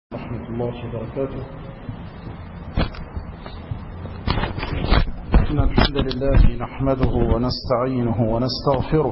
ورحمة الله وبركاته. إن الحمد لله نحمده ونستعينه ونستغفره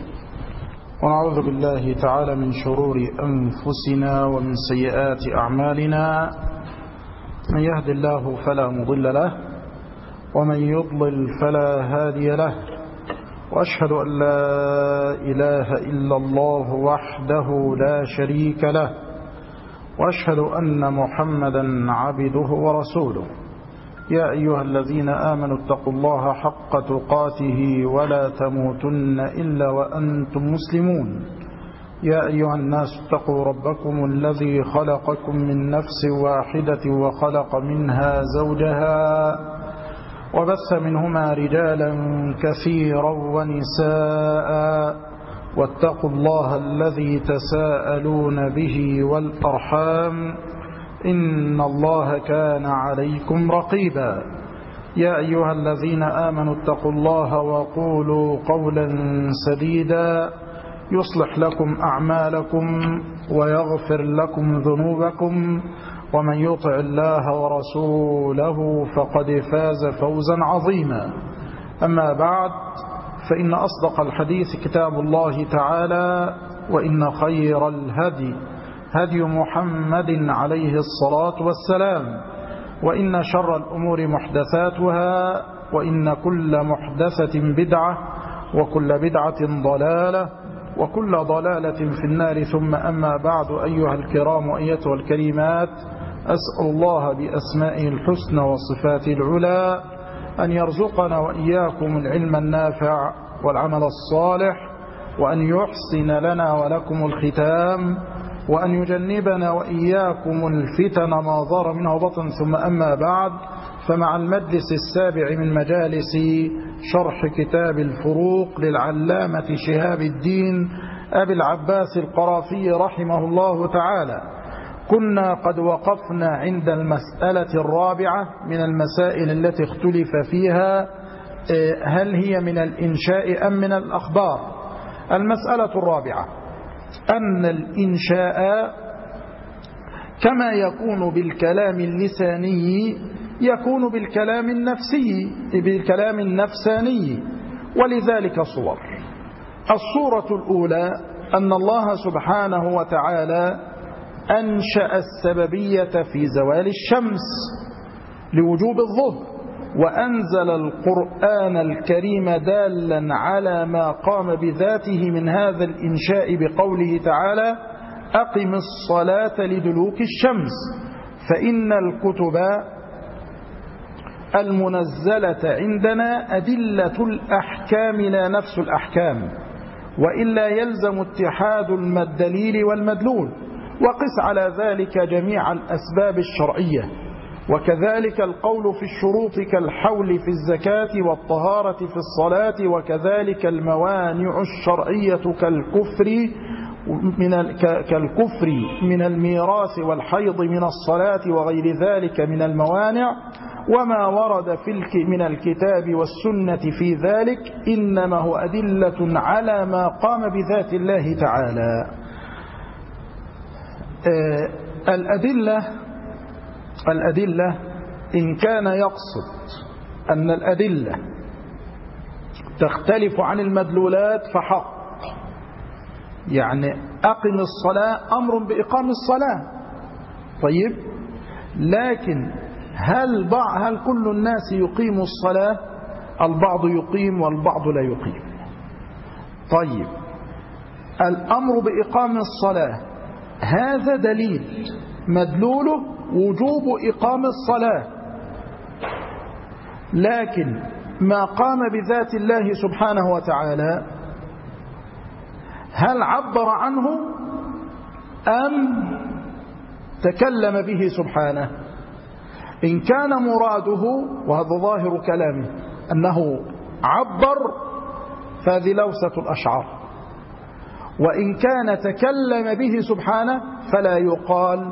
ونعوذ بالله تعالى من شرور أنفسنا ومن سيئات أعمالنا. من يهد الله فلا مضل له ومن يضلل فلا هادي له، وأشهد أن لا إله إلا الله وحده لا شريك له، وأشهد أن محمدا عبده ورسوله. يا أيها الذين آمنوا اتقوا الله حق تقاته ولا تموتن إلا وأنتم مسلمون. يا أيها الناس اتقوا ربكم الذي خلقكم من نفس واحدة وخلق منها زوجها وبث منهما رجالا كثيرا ونساء، واتقوا الله الذي تساءلون به والأرحام إن الله كان عليكم رقيبا. يا أيها الذين آمنوا اتقوا الله وقولوا قولا سديدا يصلح لكم أعمالكم ويغفر لكم ذنوبكم، ومن يطع الله ورسوله فقد فاز فوزا عظيما. أما بعد، فإن أصدق الحديث كتاب الله تعالى، وإن خير الهدي هدي محمد عليه الصلاة والسلام، وإن شر الأمور محدثاتها، وإن كل محدثة بدعة، وكل بدعة ضلالة، وكل ضلالة في النار. ثم أما بعد، أيها الكرام وأيتها الكريمات، أسأل الله بأسمائه الحسنى وصفاته العلى أن يرزقنا وإياكم العلم النافع والعمل الصالح، وأن يحسن لنا ولكم الختام، وأن يجنبنا وإياكم الفتن ما ظهر منه وبطن. ثم أما بعد، فمع المجلس السابع من مجالس شرح كتاب الفروق للعلامة شهاب الدين أبي العباس القرافي رحمه الله تعالى، كنا قد وقفنا عند المسألة الرابعة من المسائل التي اختلف فيها، هل هي من الإنشاء أم من الأخبار. المسألة الرابعة أن الإنشاء كما يكون بالكلام اللساني يكون بالكلام النفساني، ولذلك صور. الصورة الأولى أن الله سبحانه وتعالى أنشأ السببية في زوال الشمس لوجوب الظهر، وأنزل القرآن الكريم دالا على ما قام بذاته من هذا الإنشاء بقوله تعالى: أقم الصلاة لدلوك الشمس. فإن الكتب المنزلة عندنا أدلة الأحكام لا نفس الأحكام، وإلا يلزم اتحاد الدليل والمدلول، وقس على ذلك جميع الأسباب الشرعية. وكذلك القول في الشروط كالحول في الزكاة والطهارة في الصلاة، وكذلك الموانع الشرعية كالكفر من الميراث والحيض من الصلاة وغير ذلك من الموانع، وما ورد من الكتاب والسنة في ذلك إنما هو أدلة على ما قام بذات الله تعالى. الأدلة إن كان يقصد أن الأدلة تختلف عن المدلولات فحق، يعني أقم الصلاة أمر بإقام الصلاة، طيب، لكن هل كل الناس يقيم الصلاة؟ البعض يقيم والبعض لا يقيم. طيب، الأمر بإقام الصلاة هذا دليل مدلوله وجوب إقام الصلاة، لكن ما قام بذات الله سبحانه وتعالى هل عبر عنه أم تكلم به سبحانه؟ إن كان مراده، وهذا ظاهر كلامه، أنه عبر، فهذه لوسة الأشعار. وإن كان تكلم به سبحانه فلا يقال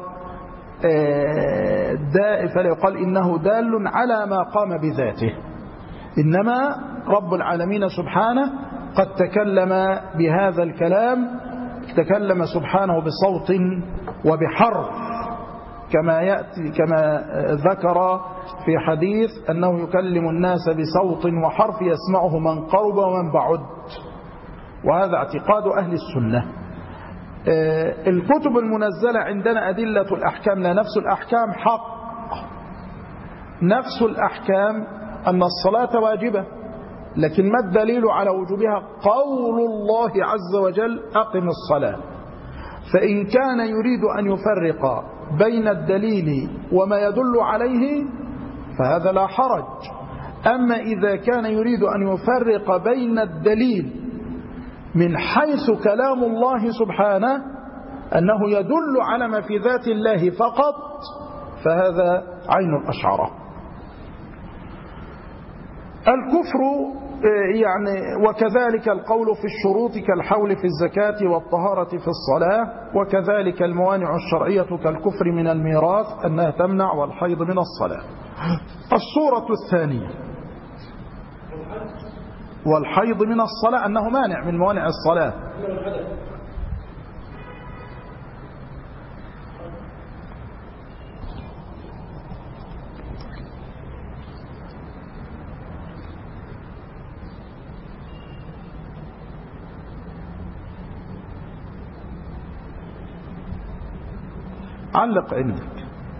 إنه دال على ما قام بذاته، إنما رب العالمين سبحانه قد تكلم بهذا الكلام، تكلم سبحانه بصوت وبحرف، كما ذكر في حديث أنه يكلم الناس بصوت وحرف يسمعه من قرب ومن بعد، وهذا اعتقاد أهل السنة. الكتب المنزلة عندنا أدلة الأحكام لا نفس الأحكام حق. نفس الأحكام أن الصلاة واجبة، لكن ما الدليل على وجوبها؟ قول الله عز وجل أقم الصلاة. فإن كان يريد أن يفرق بين الدليل وما يدل عليه فهذا لا حرج. أما إذا كان يريد أن يفرق بين الدليل من حيث كلام الله سبحانه أنه يدل على ما في ذات الله فقط، فهذا عين الأشعرة. الكفر يعني وكذلك القول في الشروط كالحول في الزكاة والطهارة في الصلاة، وكذلك الموانع الشرعية كالكفر من الميراث أنها تمنع والحيض من الصلاة. الصورة الثانية والحيض من الصلاة أنه مانع من موانع الصلاة. علق عندك.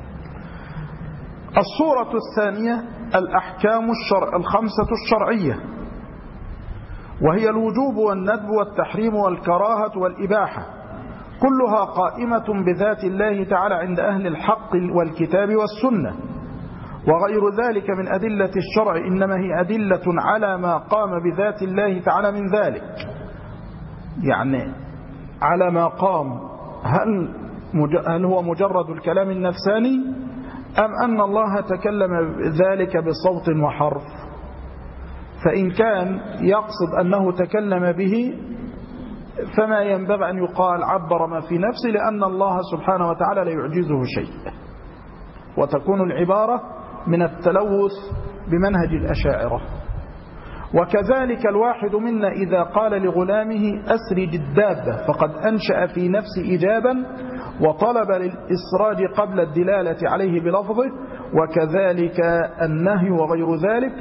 الصورة الثانية الأحكام الخمسة الشرعية، وهي الوجوب والندب والتحريم والكراهة والإباحة، كلها قائمة بذات الله تعالى عند أهل الحق والكتاب والسنة. وغير ذلك من أدلة الشرع إنما هي أدلة على ما قام بذات الله تعالى من ذلك، يعني على ما قام. هل هو مجرد الكلام النفساني أم أن الله تكلم ذلك بصوت وحرف؟ فإن كان يقصد أنه تكلم به فما ينبغي أن يقال عبر ما في نفسه، لأن الله سبحانه وتعالى لا يعجزه شيء، وتكون العبارة من التلوث بمنهج الأشاعرة. وكذلك الواحد منا إذا قال لغلامه أسرج الدابة فقد أنشأ في نفسه إيجابا وطلب للإسراج قبل الدلالة عليه بلفظه. وكذلك النهي وغير ذلك،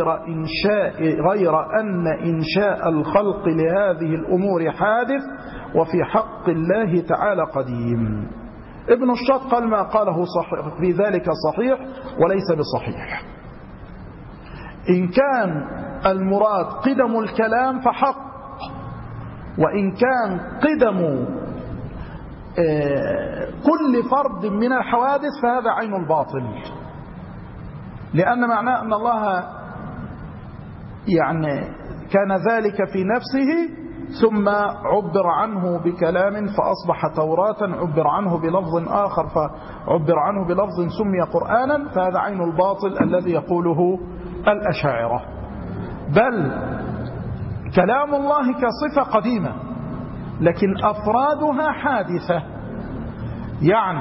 غير أن إنشاء الخلق لهذه الأمور حادث وفي حق الله تعالى قديم. ابن الشاط قال ما قاله صحيح في ذلك صحيح وليس بصحيح. إن كان المراد قدم الكلام فحق، وإن كان قدم كل فرد من الحوادث فهذا عين الباطل، لأن معناه أن الله يعني كان ذلك في نفسه ثم عبر عنه بكلام فأصبح توراة، عبر عنه بلفظ آخر فعبر عنه بلفظ سمي قرآنا، فهذا عين الباطل الذي يقوله الأشاعرة. بل كلام الله كصفة قديمة لكن أفرادها حادثة. يعني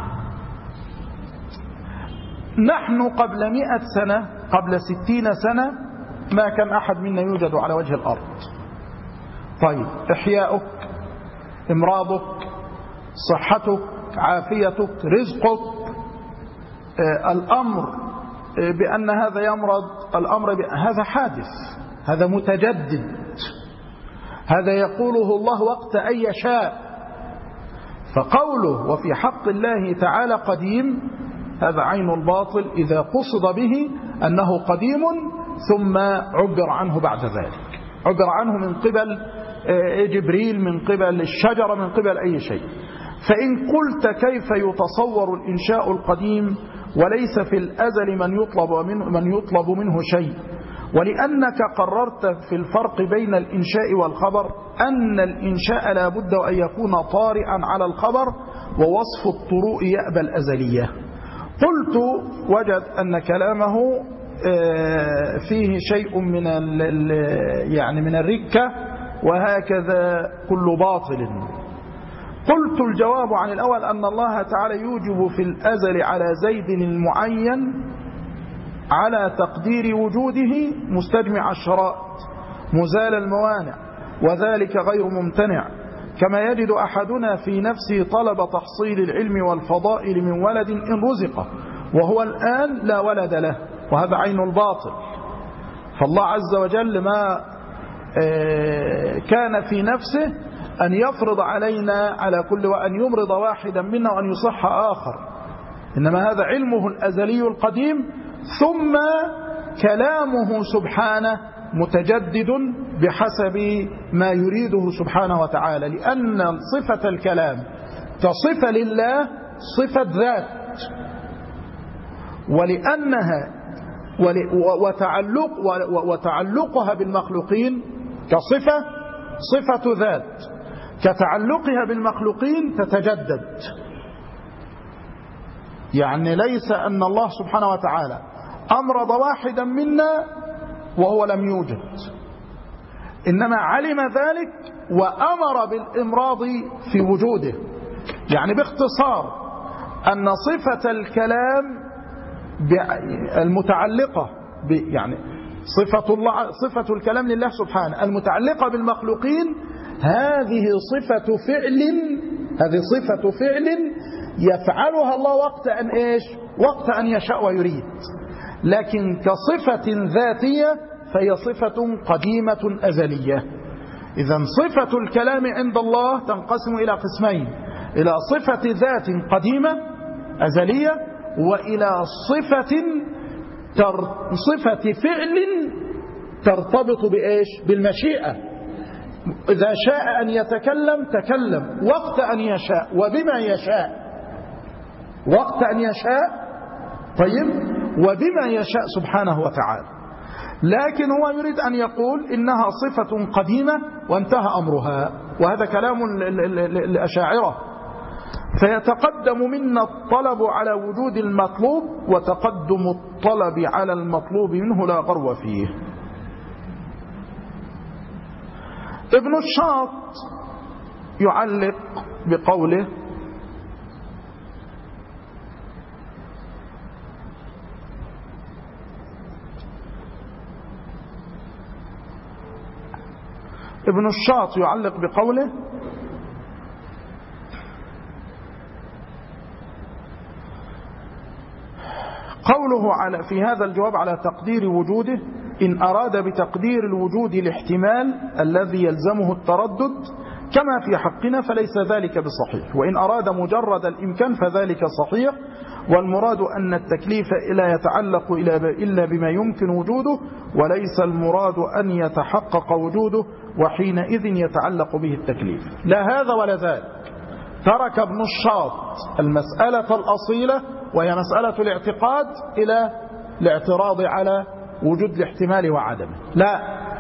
نحن قبل 100 سنة، قبل 60 سنة ما كان أحد منا يوجد على وجه الأرض. طيب إحياؤك، إمراضك، صحتك، عافيتك، رزقك، الأمر بأن هذا يمرض، الأمر هذا حادث، هذا متجدد، هذا يقوله الله وقت أن يشاء. فقوله وفي حق الله تعالى قديم هذا عين الباطل إذا قصد به أنه قديم ثم عبر عنه بعد ذلك، عبر عنه من قبل جبريل، من قبل الشجرة، من قبل أي شيء. فإن قلت كيف يتصور الإنشاء القديم وليس في الأزل من يطلب منه شيء، ولأنك قررت في الفرق بين الإنشاء والخبر أن الإنشاء لا بد أن يكون طارئا على الخبر ووصف الطروء يأبى الأزلية. قلت وجد أن كلامه فيه شيء من من الركة، وهكذا كل باطل. قلت الجواب عن الأول أن الله تعالى يوجب في الأزل على زيد المعين على تقدير وجوده مستجمع الشرائط مزال الموانع، وذلك غير ممتنع، كما يجد أحدنا في نفسه طلب تحصيل العلم والفضائل من ولد إن رزقه، وهو الآن لا ولد له، وهذا عين الباطل. فالله عز وجل ما كان في نفسه أن يفرض علينا على كل وأن يمرض واحدا منا وأن يصح آخر، إنما هذا علمه الأزلي القديم، ثم كلامه سبحانه متجدد بحسب ما يريده سبحانه وتعالى، لأن صفة الكلام كصفة لله صفة ذات، ولأنها وتعلقها بالمخلوقين كصفة صفة ذات، كتعلقها بالمخلوقين تتجدد. يعني ليس أن الله سبحانه وتعالى أمرض واحدا منا وهو لم يوجد، إنما علم ذلك وأمر بالإمراض في وجوده. يعني باختصار أن صفة الكلام المتعلقة يعني صفة الكلام لله سبحانه المتعلقة بالمخلوقين، هذه صفة فعل يفعلها الله وقت أن إيش؟ وقت أن يشاء ويريد. لكن كصفة ذاتية فهي صفة قديمة أزلية. إذن صفة الكلام عند الله تنقسم إلى قسمين: إلى صفة ذات قديمة أزلية، وإلى صفة فعل ترتبط بإيش؟ بالمشيئة. إذا شاء أن يتكلم تكلم وقت أن يشاء وبما يشاء، وقت أن يشاء، طيب، وبما يشاء سبحانه وتعالى. لكن هو يريد أن يقول إنها صفة قديمة وانتهى أمرها، وهذا كلام الأشاعرة. فيتقدم منا الطلب على وجود المطلوب، وتقدم الطلب على المطلوب منه لا غرو فيه. ابن الشاط يعلق بقوله: ابن الشاط يعلق بقوله: قوله في هذا الجواب على تقدير وجوده: إن أراد بتقدير الوجود الاحتمال الذي يلزمه التردد كما في حقنا فليس ذلك بصحيح، وإن أراد مجرد الإمكان فذلك صحيح، والمراد أن التكليف لا يتعلق إلا بما يمكن وجوده، وليس المراد أن يتحقق وجوده، وحينئذ يتعلق به التكليف. لا هذا ولا ذاك. ترك ابن الشاط المسألة الأصيلة وهي مسألة الاعتقاد إلى الاعتراض على وجود الاحتمال وعدمه. لا،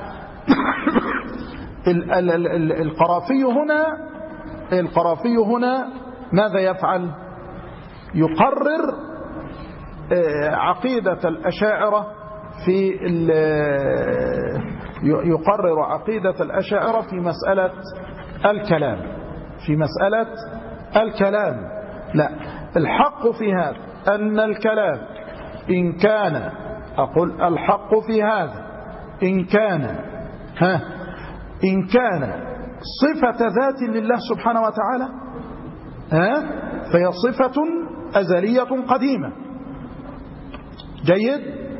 القرافي هنا ماذا يفعل؟ يقرر عقيدة الأشاعرة في مسألة الكلام. لا، الحق في هذا أن الكلام إن كان صفة ذات لله سبحانه وتعالى فهي صفة أزلية قديمة. جيد.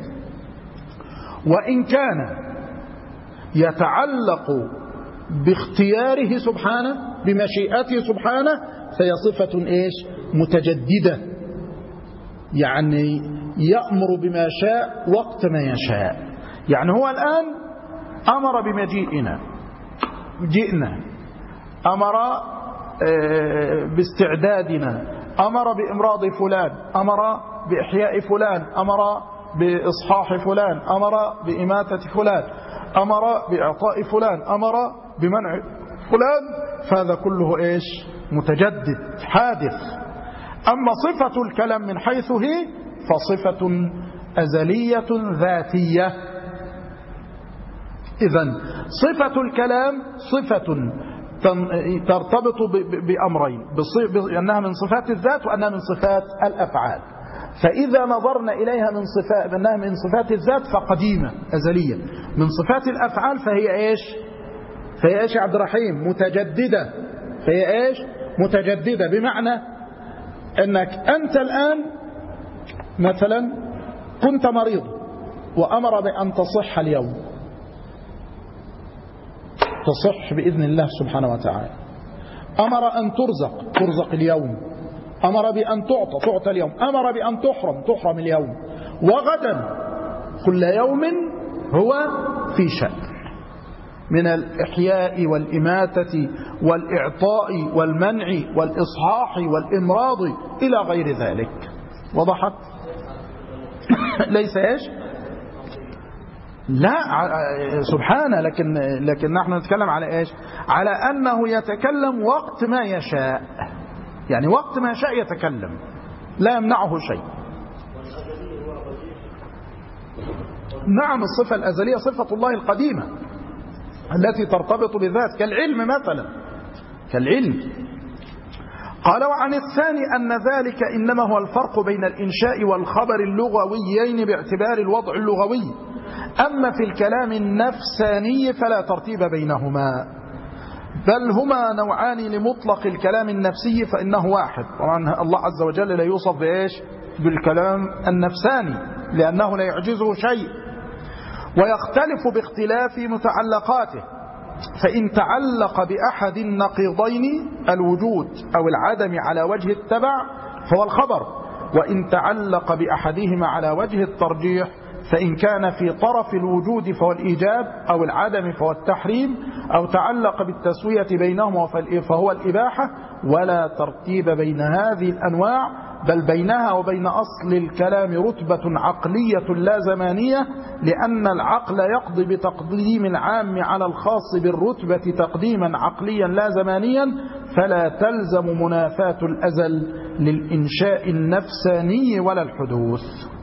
وإن كان يتعلق باختياره سبحانه بمشيئته سبحانه فهي صفة إيش؟ متجددة، يعني يأمر بما شاء وقت ما يشاء. يعني هو الآن أمر بمجيئنا، جئنا، أمر باستعدادنا، أمر بإمراض فلان، أمر بإحياء فلان، أمر بإصحاح فلان، أمر بإماتة فلان، أمر بإعطاء فلان، أمر بمنع فلان، فهذا كله إيش؟ متجدد حادث. أما صفة الكلام من حيث هي فصفة أزلية ذاتية. إذن صفة الكلام صفة ترتبط بأمرين: أنها من صفات الذات وأنها من صفات الأفعال. فإذا نظرنا إليها أنها من صفات الذات فقديمة أزلية، من صفات الأفعال فهي إيش يا عبد الرحيم؟ متجددة. فهي إيش؟ متجددة، بمعنى أنك أنت الآن مثلا كنت مريض وأمر بأن تصح اليوم، تصح بإذن الله سبحانه وتعالى. أمر أن ترزق اليوم، أمر بأن تعطى اليوم، أمر بأن تحرم اليوم، وغدا كل يوم هو في شأن من الإحياء والإماتة والإعطاء والمنع والإصحاح والإمراض إلى غير ذلك. وضحت؟ ليس إيش؟ لا سبحانه، لكن نحن نتكلم على إيش؟ على أنه يتكلم وقت ما يشاء، يعني وقت ما شاء يتكلم لا يمنعه شيء. نعم، الصفة الأزلية صفة الله القديمة التي ترتبط بذات، كالعلم مثلا، كالعلم. قال: وعن الثاني أن ذلك إنما هو الفرق بين الإنشاء والخبر اللغويين باعتبار الوضع اللغوي، أما في الكلام النفساني فلا ترتيب بينهما، بل هما نوعان لمطلق الكلام النفسي فإنه واحد. طبعا الله عز وجل لا يوصف بإيش؟ بالكلام النفساني، لأنه لا يعجزه شيء، ويختلف باختلاف متعلقاته، فإن تعلق بأحد النقيضين الوجود أو العدم على وجه التبع فهو الخبر، وإن تعلق بأحدهما على وجه الترجيح فإن كان في طرف الوجود فهو الإيجاب أو العدم فهو التحريم، أو تعلق بالتسوية بينهما فهو الإباحة، ولا ترتيب بين هذه الأنواع، بل بينها وبين أصل الكلام رتبة عقلية لا زمانية، لأن العقل يقضي بتقديم العام على الخاص بالرتبة تقديما عقليا لا زمانيا، فلا تلزم منافاة الأزل للإنشاء النفساني ولا الحدوث.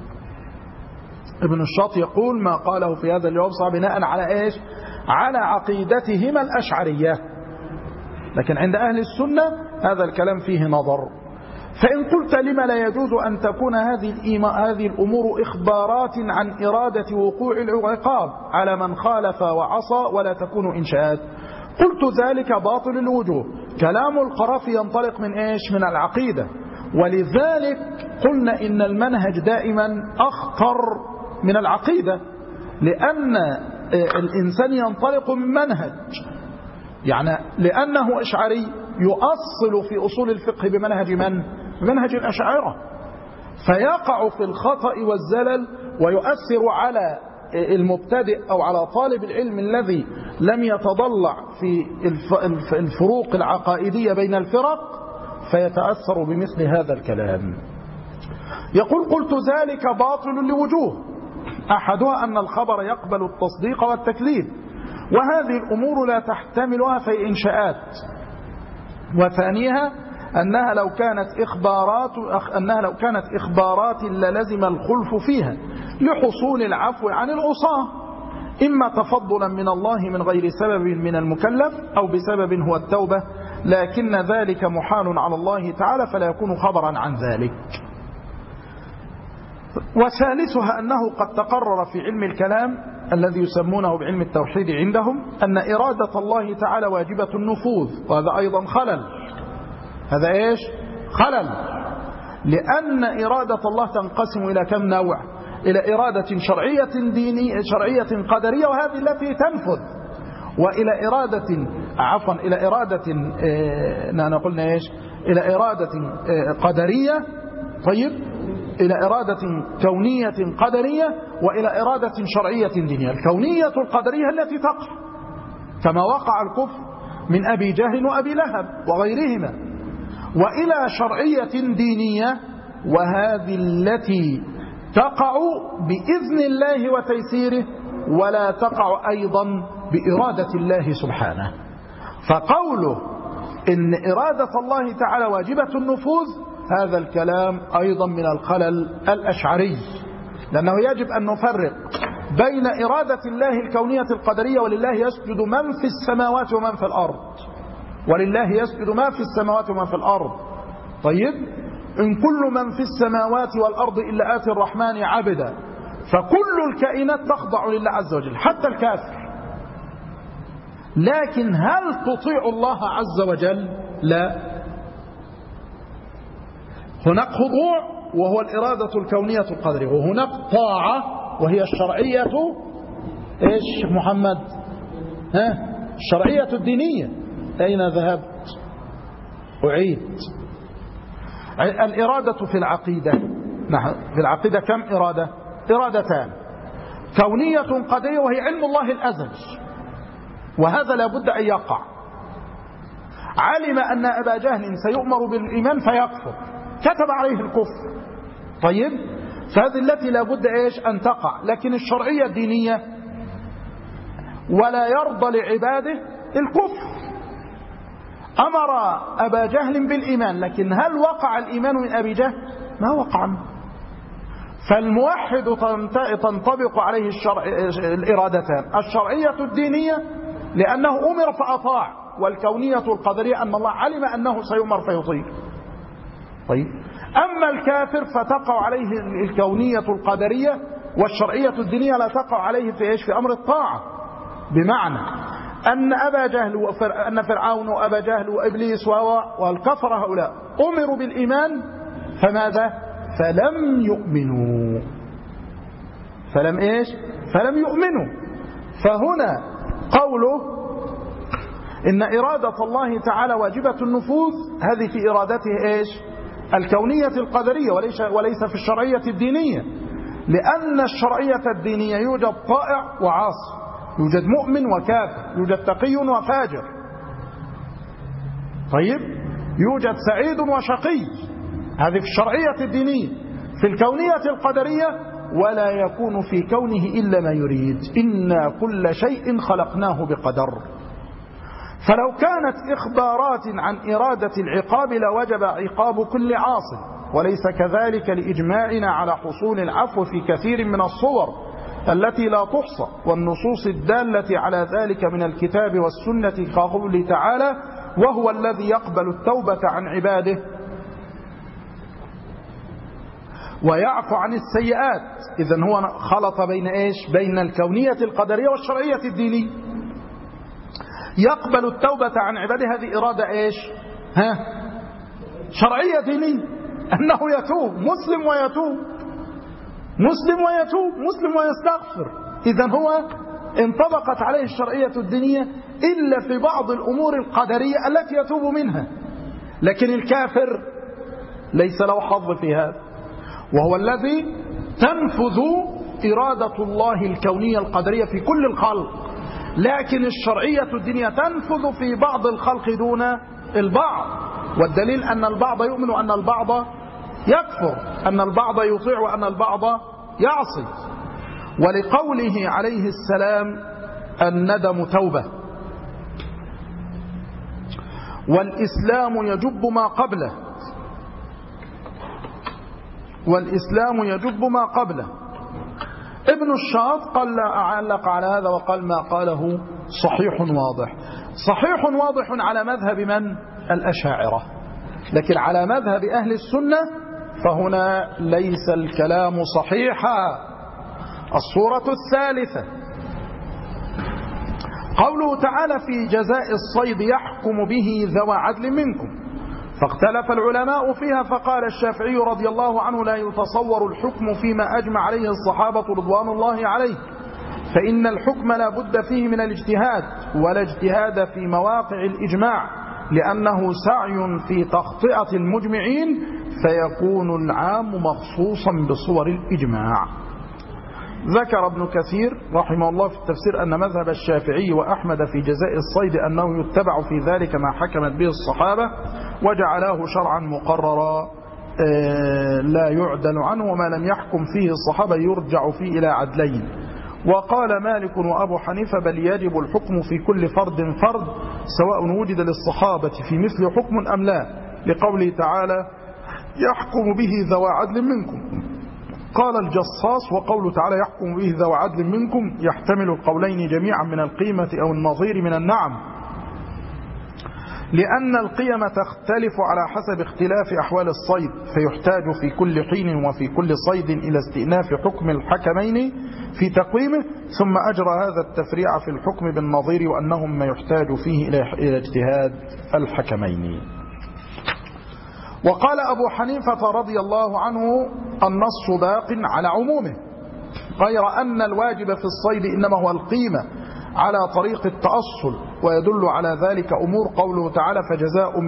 ابن الشاط يقول: ما قاله في هذا اليوصع بناء على إيش؟ على عقيدتهما الأشعرية، لكن عند أهل السنة هذا الكلام فيه نظر. فإن قلت لما لا يجوز أن تكون هذه الأمور إخبارات عن إرادة وقوع العقاب على من خالف وعصى ولا تكون إنشاءات؟ قلت ذلك باطل الوجوه. كلام القرافي ينطلق من إيش؟ من العقيدة، ولذلك قلنا إن المنهج دائما أخطر من العقيدة، لأن الإنسان ينطلق من منهج، يعني لأنه أشعري يؤصل في أصول الفقه بمنهج من؟ بمنهج الأشاعرة، فيقع في الخطأ والزلل ويؤثر على المبتدئ أو على طالب العلم الذي لم يتضلع في الفروق العقائدية بين الفرق، فيتأثر بمثل هذا الكلام. يقول: قلت ذلك باطل لوجوه، أحدها أن الخبر يقبل التصديق والتكذيب، وهذه الأمور لا تحتملها في إنشاءات. وثانيها أنها لو كانت إخبارات للزم الخلف فيها لحصول العفو عن العصاة، إما تفضلا من الله من غير سبب من المكلف أو بسبب هو التوبة، لكن ذلك محال على الله تعالى فلا يكون خبرا عن ذلك. وثالثها أنه قد تقرر في علم الكلام الذي يسمونه بعلم التوحيد عندهم أن إرادة الله تعالى واجبة النفوذ، وهذا أيضا خلل. هذا إيش؟ خلل، لأن إرادة الله تنقسم إلى كم نوع؟ إلى إرادة شرعية دينية شرعية قدرية، وهذه التي تنفذ، وإلى إرادة إلى إرادة قلنا إيش؟ إلى إرادة قدرية، طيب، إلى إرادة كونية قدرية، وإلى إرادة شرعية دينية. الكونية القدرية التي تقع كما وقع الكفر من أبي جهل وأبي لهب وغيرهما، وإلى شرعية دينية، وهذه التي تقع بإذن الله وتيسيره، ولا تقع أيضا بإرادة الله سبحانه. فقوله إن إرادة الله تعالى واجبة النفوذ، هذا الكلام أيضا من الخلل الأشعري، لأنه يجب أن نفرق بين إرادة الله الكونية القدرية، ولله يسجد من في السماوات ومن في الأرض، ولله يسجد ما في السماوات وما في الأرض. طيب، إن كل من في السماوات والأرض إلا آتي الرحمن عبدا، فكل الكائنات تخضع لله عز وجل حتى الكافر. لكن هل تطيع الله عز وجل؟ لا، هناك خضوع وهو الإرادة الكونية القدرية، وهناك طاعة وهي الشرعية إيش محمد؟ الشرعية الدينية. أين ذهبت؟ أعيد. الإرادة في العقيدة، نحن في العقيدة كم إرادة؟ إرادتان، كونية قدرية وهي علم الله الأزلي، وهذا لا بد أن يقع. علم أن أبا جهل سيؤمر بالإيمان فيكفر، كتب عليه الكفر، طيب، فهذه التي لا بد إيش أن تقع. لكن الشرعية الدينية ولا يرضى لعباده الكفر، أمر أبا جهل بالإيمان، لكن هل وقع الإيمان من أبي جهل؟ ما وقع منه. فالموحد تنطبق عليه الإرادتان، الشرعية الدينية لأنه أمر فأطاع، والكونية القدرية أن الله علم أنه سيؤمر فيطيع. طيب، أما الكافر فتقع عليه الكونية القدرية، والشرعية الدينية لا تقع عليه في إيش؟ في أمر الطاعة. بمعنى أن أبا جهل أن فرعون وأبا جهل وإبليس والكفر هؤلاء أمروا بالإيمان، فماذا؟ فلم يؤمنوا. فلم إيش؟ فلم يؤمنوا. فهنا قوله إن إرادة الله تعالى واجبة النفوذ، هذه في إرادته إيش؟ الكونية القدرية، وليس في الشرعية الدينية، لأن الشرعية الدينية يوجد طائع وعاصي، يوجد مؤمن وكافر، يوجد تقي وفاجر، طيب، يوجد سعيد وشقي، هذه في الشرعية الدينية. في الكونية القدرية ولا يكون في كونه إلا ما يريد، إنا كل شيء خلقناه بقدر. فلو كانت إخبارات عن إرادة العقاب لوجب عقاب كل عاص، وليس كذلك لإجماعنا على حصول العفو في كثير من الصور التي لا تحصى، والنصوص الدالة على ذلك من الكتاب والسنة، كقوله تعالى: وهو الذي يقبل التوبة عن عباده ويعفو عن السيئات. إذن هو خلط بين إيش؟ بين الكونية القدرية والشرعية الدينية. يقبل التوبة عن عباده، هذه إرادة إيش؟ شرعية دينية، أنه يتوب، مسلم ويتوب، مسلم ويتوب، مسلم ويستغفر. إذن هو انطبقت عليه الشرعية الدينية إلا في بعض الأمور القدرية التي يتوب منها. لكن الكافر ليس له حظ في هذا، وهو الذي تنفذ إرادة الله الكونية القدرية في كل الخلق، لكن الشرعية الدينية تنفذ في بعض الخلق دون البعض. والدليل أن البعض يؤمن وأن البعض يكفر، أن البعض يطيع وأن البعض يعصي. ولقوله عليه السلام: الندم توبة، والإسلام يجب ما قبله، والإسلام يجب ما قبله. ابن الشاط قال أعلق على هذا وقال: ما قاله صحيح واضح. صحيح واضح على مذهب من؟ الأشاعرة، لكن على مذهب أهل السنة فهنا ليس الكلام صحيحا. الصورة الثالثة قوله تعالى: في جزاء الصيد يحكم به ذوى عدل منكم. فاختلف العلماء فيها، فقال الشافعي رضي الله عنه: لا يتصور الحكم فيما أجمع عليه الصحابة رضوان الله عليه، فإن الحكم لا بد فيه من الاجتهاد، ولا اجتهاد في مواقع الإجماع، لأنه سعي في تخطئة المجمعين، فيكون العام مخصوصا بصور الإجماع. ذكر ابن كثير رحمه الله في التفسير أن مذهب الشافعي وأحمد في جزاء الصيد أنه يتبع في ذلك ما حكمت به الصحابة، وجعله شرعا مقررا لا يعدل عنه، وما لم يحكم فيه الصحابة يرجع فيه إلى عدلين. وقال مالك وأبو حنيفة: بل يجب الحكم في كل فرد فرد، سواء وجد للصحابة في مثل حكم أم لا، لقوله تعالى: يحكم به ذوى عدل منكم. قال الجصاص: وقوله تعالى: يحكم به ذوى عدل منكم يحتمل القولين جميعا من القيمة أو النظير من النعم، لأن القيم تختلف على حسب اختلاف أحوال الصيد، فيحتاج في كل حين وفي كل صيد إلى استئناف حكم الحكمين في تقويمه، ثم أجرى هذا التفريع في الحكم بالنظير، وأنهم ما يحتاج فيه إلى اجتهاد الحكمين. وقال أبو حنيفة رضي الله عنه: النص باق على عمومه، غير أن الواجب في الصيد إنما هو القيمة على طريق التأصل، ويدل على ذلك أمور قوله تعالى: فجزاء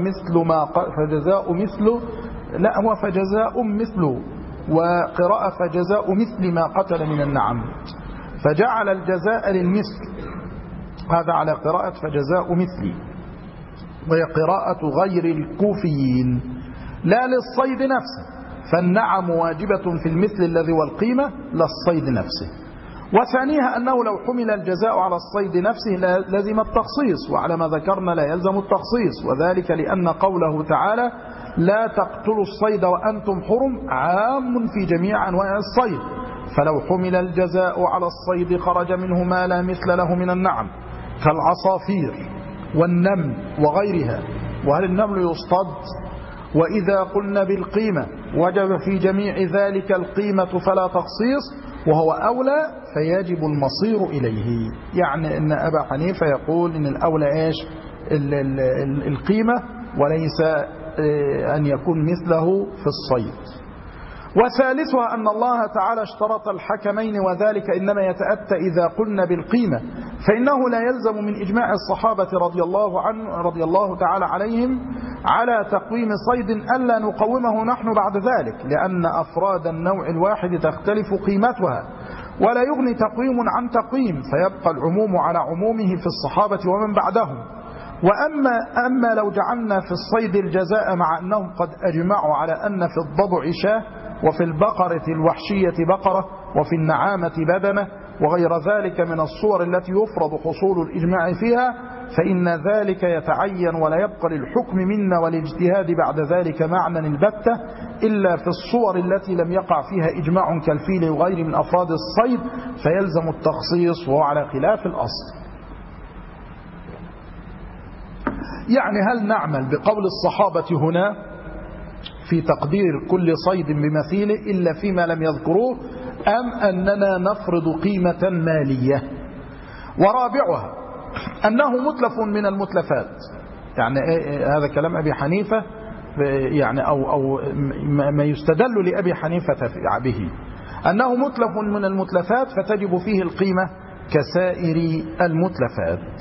مثله، وقراءة فجزاء مثل ما قتل من النعم، فجعل الجزاء للمثل، هذا على قراءة فجزاء مثلي، وهي قراءة غير الكوفيين، لا للصيد نفسه، فالنعم واجبة في المثل الذي هو القيمة لا الصيد نفسه. وثانيها أنه لو حمل الجزاء على الصيد نفسه لازم التخصيص، وعلى ما ذكرنا لا يلزم التخصيص، وذلك لأن قوله تعالى: لا تقتلوا الصيد وأنتم حرم عام في جميع أنواع الصيد، فلو حمل الجزاء على الصيد خرج منه ما لا مثل له من النعم كالعصافير والنمل وغيرها. وهل النمل يصطاد؟ وإذا قلنا بالقيمة وجب في جميع ذلك القيمة فلا تخصيص، وهو أولى فيجب المصير إليه. يعني أن أبا حنيفة يقول إن الأولى إيش؟ القيمة، وليس أن يكون مثله في الصيد. وثالثها أن الله تعالى اشترط الحكمين، وذلك إنما يتأتى إذا قلنا بالقيمة، فإنه لا يلزم من إجماع الصحابة رضي الله تعالى عنهم على تقويم صيد ألا نقومه نحن بعد ذلك، لأن أفراد النوع الواحد تختلف قيمتها، ولا يغني تقويم عن تقويم، فيبقى العموم على عمومه في الصحابة ومن بعدهم. وأما لو جعلنا في الصيد الجزاء، مع أنهم قد أجمعوا على أن في الضبع شاة، وفي البقرة الوحشية بقرة، وفي النعامة بدنة، وغير ذلك من الصور التي يفرض حصول الإجماع فيها، فإن ذلك يتعين، ولا يبقى للحكم منا والاجتهاد بعد ذلك معنى البتة، إلا في الصور التي لم يقع فيها إجماع كالفيل وغير من أفراد الصيد، فيلزم التخصيص، وهو على خلاف الأصل. يعني هل نعمل بقول الصحابة هنا في تقدير كل صيد بمثيله إلا فيما لم يذكروه، أم أننا نفرض قيمة مالية؟ ورابعها أنه متلف من المتلفات، يعني هذا كلام أبي حنيفة، يعني أو ما يستدل لأبي حنيفة به، أنه متلف من المتلفات فتجب فيه القيمة كسائر المتلفات.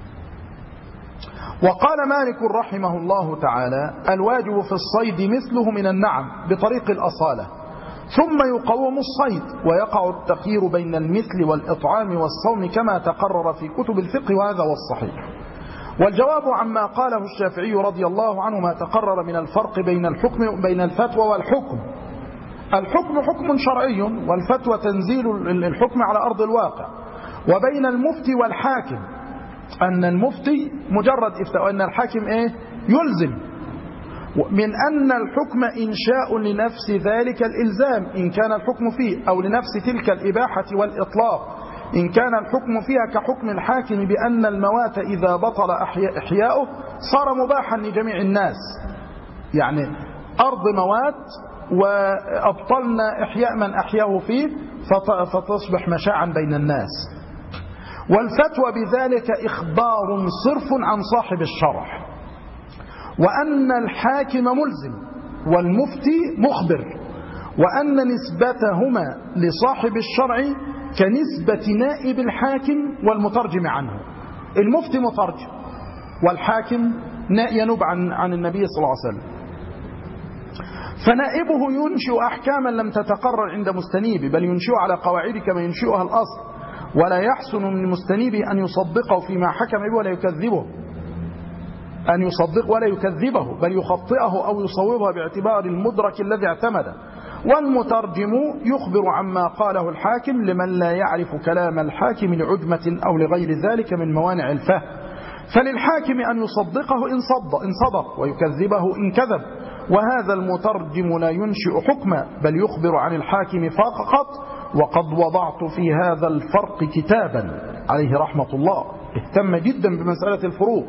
وقال مالك رحمه الله تعالى: الواجب في الصيد مثله من النعم بطريق الأصالة، ثم يقوم الصيد، ويقع التخيير بين المثل والإطعام والصوم كما تقرر في كتب الفقه، وهذا هو الصحيح. والجواب عما قاله الشافعي رضي الله عنه ما تقرر من الفرق بين الفتوى والحكم. الحكم حكم شرعي، والفتوى تنزيل الحكم على أرض الواقع. وبين المفتي والحاكم أن المفتي مجرد إفتاء، وأن الحاكم يلزم، من أن الحكم إنشاء لنفس ذلك الإلزام إن كان الحكم فيه، أو لنفس تلك الإباحة والإطلاق إن كان الحكم فيها، كحكم الحاكم بأن الموات إذا بطل إحياؤه صار مباحا لجميع الناس، يعني أرض موات وأبطلنا إحياء من أحياه فيه فتصبح مشاعا بين الناس. والفتوى بذلك إخبار صرف عن صاحب الشرع، وأن الحاكم ملزم والمفتي مخبر، وأن نسبتهما لصاحب الشرع كنسبة نائب الحاكم والمترجم عنه. المفتي مترجم، والحاكم ينوب عن النبي صلى الله عليه وسلم، فنائبه ينشئ أحكاما لم تتقرر عند مستنيب، بل ينشئ على قواعد كما ينشئها الأصل، ولا يحسن من مستنيب أن يصدقه فيما حكم به ولا يكذبه، بل يخطئه أو يصوبه باعتبار المدرك الذي اعتمده. والمترجم يخبر عما قاله الحاكم لمن لا يعرف كلام الحاكم لعجمة أو لغير ذلك من موانع الفهم، فللحاكم أن يصدقه إن صدق ويكذبه إن كذب. وهذا المترجم لا ينشئ حكما، بل يخبر عن الحاكم فقط. وقد وضعت في هذا الفرق كتابا عليه رحمة الله، اهتم جدا بمسألة الفروق،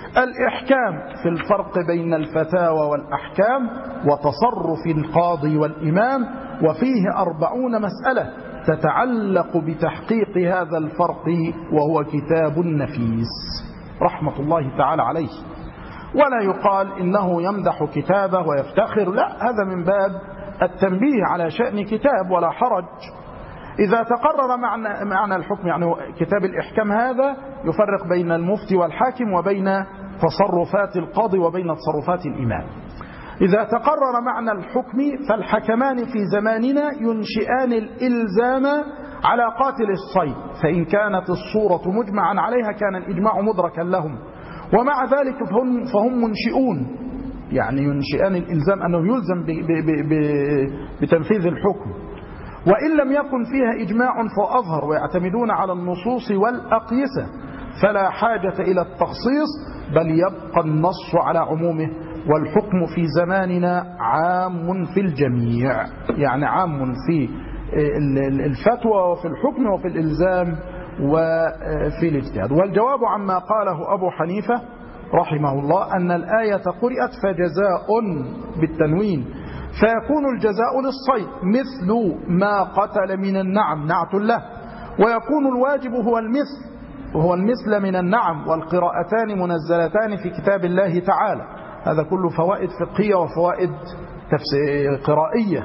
الإحكام في الفرق بين الفتاوى والأحكام وتصرف القاضي والإمام، وفيه 40 مسألة تتعلق بتحقيق هذا الفرق، وهو كتاب نفيس رحمة الله تعالى عليه. ولا يقال إنه يمدح كتابه ويفتخر، لا، هذا من باب التنبيه على شأن كتاب ولا حرج. إذا تقرر معنى الحكم، يعني كتاب الإحكام هذا يفرق بين المفتي والحاكم وبين تصرفات القاضي وبين تصرفات الإمام. إذا تقرر معنى الحكم فالحكمان في زماننا ينشئان الإلزام على قاتل الصيد، فإن كانت الصورة مجمعا عليها كان الإجماع مدركا لهم، ومع ذلك فهم منشئون، يعني ينشئان الإلزام أنه يلزم بتنفيذ الحكم، وإن لم يكن فيها إجماع فأظهر، ويعتمدون على النصوص والأقيسة، فلا حاجة إلى التخصيص، بل يبقى النص على عمومه. والحكم في زماننا عام في الجميع، يعني عام في الفتوى وفي الحكم وفي الإلزام وفي الاجتهاد. والجواب عما قاله أبو حنيفة رحمه الله أن الآية قرأت فجزاء بالتنوين، فيكون الجزاء للصيد مثل ما قتل من النعم نعت له، ويكون الواجب هو المثل، وهو المثل من النعم، والقراءتان منزلتان في كتاب الله تعالى. هذا كله فوائد فقهية وفوائد قرائية.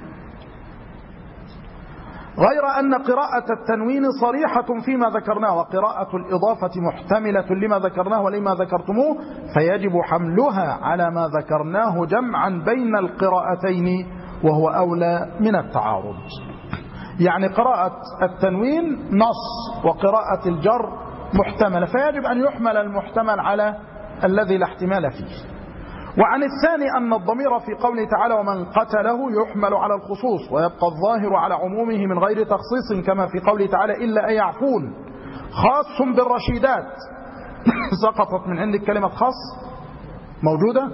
غير أن قراءة التنوين صريحة فيما ذكرناه، وقراءة الإضافة محتملة لما ذكرناه ولما ذكرتموه، فيجب حملها على ما ذكرناه جمعا بين القراءتين، وهو أولى من التعارض. يعني قراءة التنوين نص وقراءة الجر محتملة، فيجب أن يحمل المحتمل على الذي لا احتمال فيه. وعن الثاني أن الضمير في قوله تعالى ومن قتله يحمل على الخصوص، ويبقى الظاهر على عمومه من غير تخصيص، كما في قوله تعالى إلا أن يعفون، خاص بالرشيدات. سقطت من عندك كلمة خاص موجودة؟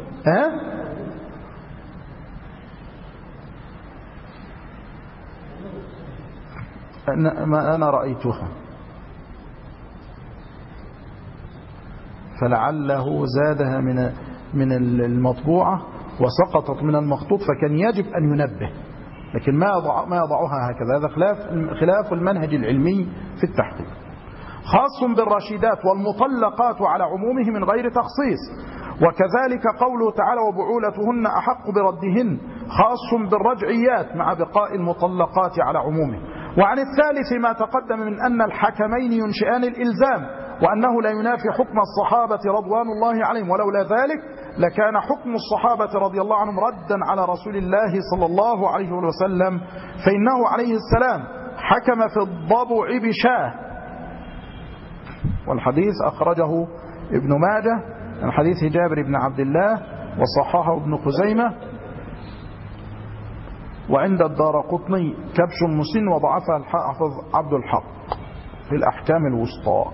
أنا رأيتها، فلعله زادها من المطبوعة وسقطت من المخطوط، فكان يجب أن ينبه، لكن ما يضعها هكذا. هذا خلاف المنهج العلمي في التحقيق. خاص بالرشيدات والمطلقات على عمومه من غير تخصيص، وكذلك قوله تعالى وبعولتهن أحق بردهن، خاص بالرجعيات مع بقاء المطلقات على عمومه. وعن الثالث ما تقدم من أن الحكمين ينشئان الإلزام، وأنه لا ينافي حكم الصحابة رضوان الله عليهم، ولولا ذلك لكان حكم الصحابة رضي الله عنهم ردا على رسول الله صلى الله عليه وسلم، فإنه عليه السلام حكم في الضبع بشاه، والحديث أخرجه ابن ماجه من حديث جابر بن عبد الله، وصححه ابن خزيمة، وعند الدارقطني كبش مسن، وضعفها الحافظ عبد الحق في الأحكام الوسطى.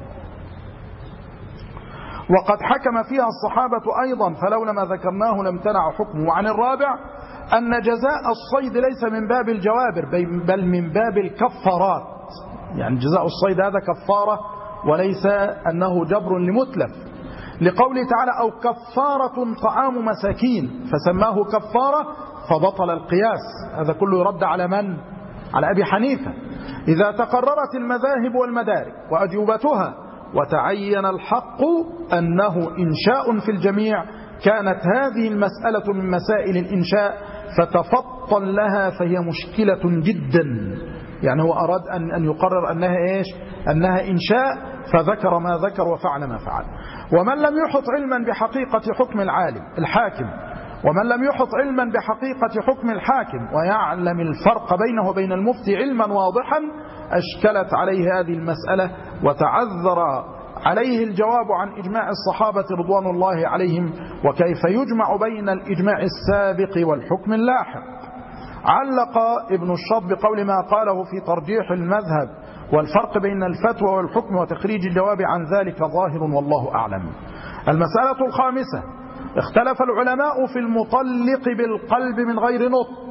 وقد حكم فيها الصحابة أيضا، فلولا ما ذكرناه لم تنع حكمه. وعن الرابع أن جزاء الصيد ليس من باب الجوابر، بل من باب الكفارات، يعني جزاء الصيد هذا كفارة وليس أنه جبر لمتلف، لقوله تعالى أو كفارة طعام مساكين، فسماه كفارة فبطل القياس. هذا كله يرد على من؟ على أبي حنيفة. إذا تقررت المذاهب والمدارك وأجوبتها وتعين الحق أنه إنشاء في الجميع، كانت هذه المسألة من مسائل الإنشاء، فتفطن لها، فهي مشكلة جدا. يعني هو أراد أن يقرر أنها إيش؟ أنها إنشاء، فذكر ما ذكر وفعل ما فعل. ومن لم يحط علما بحقيقة حكم العالم الحاكم، ومن لم يحط علما بحقيقة حكم الحاكم ويعلم الفرق بينه وبين المفتي علما واضحا، أشكلت عليه هذه المسألة، وتعذر عليه الجواب عن إجماع الصحابة رضوان الله عليهم، وكيف يجمع بين الإجماع السابق والحكم اللاحق. علق ابن الشط بقول ما قاله في ترجيح المذهب والفرق بين الفتوى والحكم وتخريج الجواب عن ذلك ظاهر والله أعلم. المسألة الخامسة، اختلف العلماء في المطلق بالقلب من غير نطق.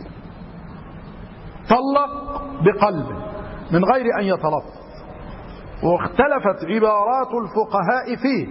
طلق بقلب من غير أن يتلفظ، واختلفت عبارات الفقهاء فيه.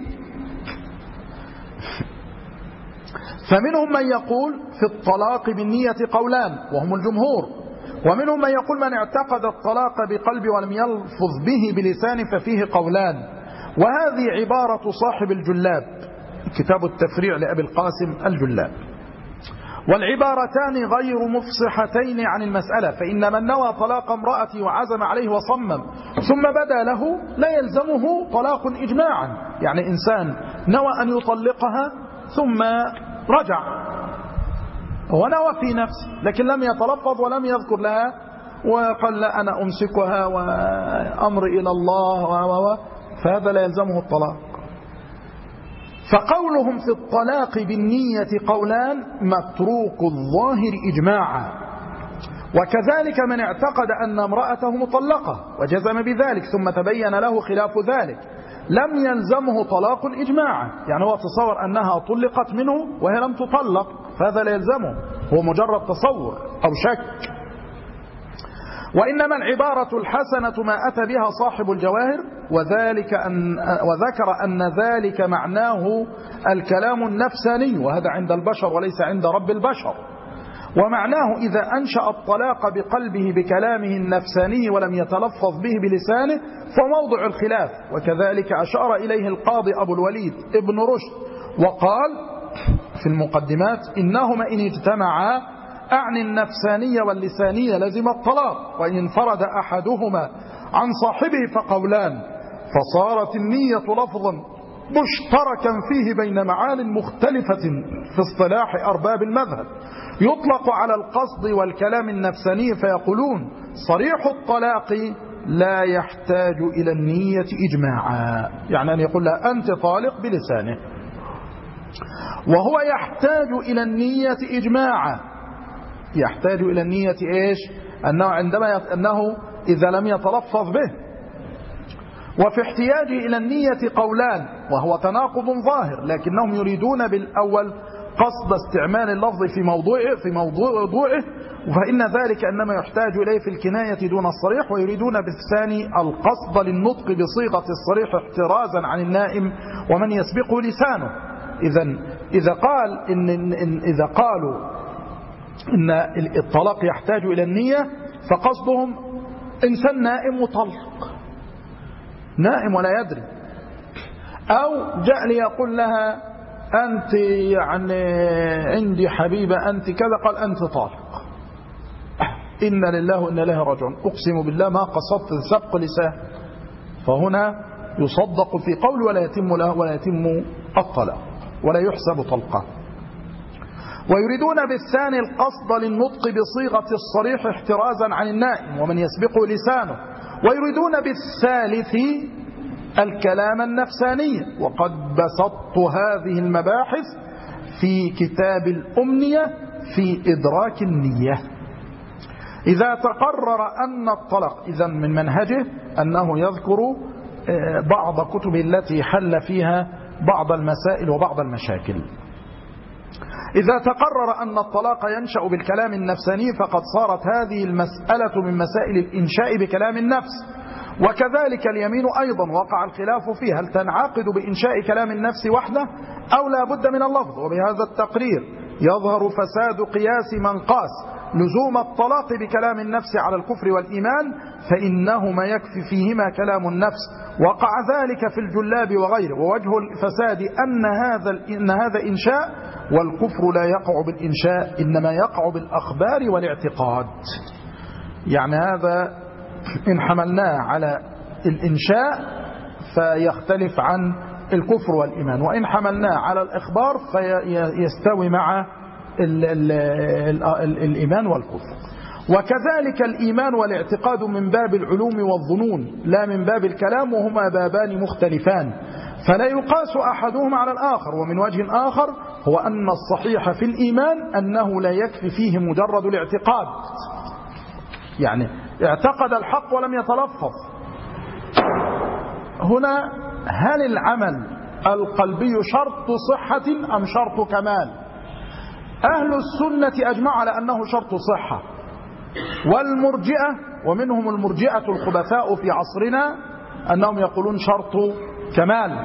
فمنهم من يقول في الطلاق بالنية قولان وهم الجمهور، ومنهم من يقول من اعتقد الطلاق بقلبه ولم يلفظ به بلسانه ففيه قولان. وهذه عبارة صاحب الجلاب، كتاب التفريع لأبي القاسم الجلاب. والعبارتان غير مفصحتين عن المسألة، فإن من نوى طلاق امرأته وعزم عليه وصمم ثم بدا له لا يلزمه طلاق إجماعا. يعني إنسان نوى أن يطلقها ثم رجع ونوى في نفسه لكن لم يتلفظ ولم يذكر لها وقال لا أنا أمسكها وأمر إلى الله فهذا لا يلزمه الطلاق. فقولهم في الطلاق بالنية قولان متروك الظاهر إجماعا. وكذلك من اعتقد أن امرأته مطلقة وجزم بذلك ثم تبين له خلاف ذلك لم يلزمه طلاق إجماعا. يعني هو تصور أنها طلقت منه وهي لم تطلق فهذا لا يلزمه، هو مجرد تصور أو شك. وإنما العبارة الحسنة ما أتى بها صاحب الجواهر وذكر أن ذلك معناه الكلام النفساني، وهذا عند البشر وليس عند رب البشر. ومعناه إذا أنشأ الطلاق بقلبه بكلامه النفساني ولم يتلفظ به بلسانه فموضع الخلاف. وكذلك أشار إليه القاضي أبو الوليد ابن رشد وقال في المقدمات إنهما إن اجتمعا أعني النفسانية واللسانية لزم الطلاق، وإن انفرد أحدهما عن صاحبه فقولان، فصارت النية لفظا مشتركا فيه بين معان مختلفة في اصطلاح أرباب المذهب، يطلق على القصد والكلام النفساني فيقولون صريح الطلاق لا يحتاج إلى النية إجماعا، يعني أن يقول لها أنت طالق بلسانه، وهو يحتاج إلى النية إجماعا. يحتاج إلى النية إيش؟ أنه إذا لم يتلفظ به. وفي احتياجه إلى النية قولان وهو تناقض ظاهر، لكنهم يريدون بالأول قصد استعمال اللفظ في موضوعه فإن ذلك إنما يحتاج إليه في الكناية دون الصريح، ويريدون بالثاني القصد للنطق بصيغة الصريح احترازا عن النائم ومن يسبقه لسانه. إذا قالوا إن الطلاق يحتاج إلى النية فقصدهم إنسان نائم مطلق، نائم ولا يدري، أو جاء ليقول لها أنت يعني عندي حبيبة أنت كذا، قال أنت طالق، إنا لله وإنا إليه راجعون، أقسم بالله ما قصدت سبق لسان، فهنا يصدق في قول ولا يتم له ولا يتم الطلاق ولا يحسب طلقه. ويريدون بالثاني القصد للنطق بصيغة الصريح احترازا عن النائم ومن يسبقه لسانه، ويريدون بالثالث الكلام النفساني. وقد بسطت هذه المباحث في كتاب الأمنية في إدراك النية. إذا تقرر أن الطلاق، إذن من منهجه أنه يذكر بعض كتبه التي حل فيها بعض المسائل وبعض المشاكل. إذا تقرر أن الطلاق ينشأ بالكلام النفساني فقد صارت هذه المسألة من مسائل الإنشاء بكلام النفس. وكذلك اليمين أيضا وقع الخلاف فيها، هل تنعقد بإنشاء كلام النفس وحده أو لا بد من اللفظ؟ وبهذا التقرير يظهر فساد قياس من قاس لزوم الطلاق بكلام النفس على الكفر والإيمان، فإنهما يكفي فيهما كلام النفس. وقع ذلك في الجلاب وغيره. ووجه الفساد أن هذا إنشاء، والكفر لا يقع بالإنشاء إنما يقع بالأخبار والاعتقاد. يعني هذا إن حملناه على الإنشاء فيختلف عن الكفر والإيمان، وإن حملناه على الإخبار فيستوي مع الإيمان والكفر. وكذلك الإيمان والاعتقاد من باب العلوم والظنون لا من باب الكلام، وهما بابان مختلفان فلا يقاس أحدهما على الآخر. ومن وجه آخر هو أن الصحيح في الإيمان أنه لا يكفي فيه مجرد الاعتقاد، يعني اعتقد الحق ولم يتلفظ. هنا هل العمل القلبي شرط صحة أم شرط كمال؟ أهل السنة أجمعوا على أنه شرط صحة، والمرجئة ومنهم المرجئة الخبثاء في عصرنا أنهم يقولون شرط كمال.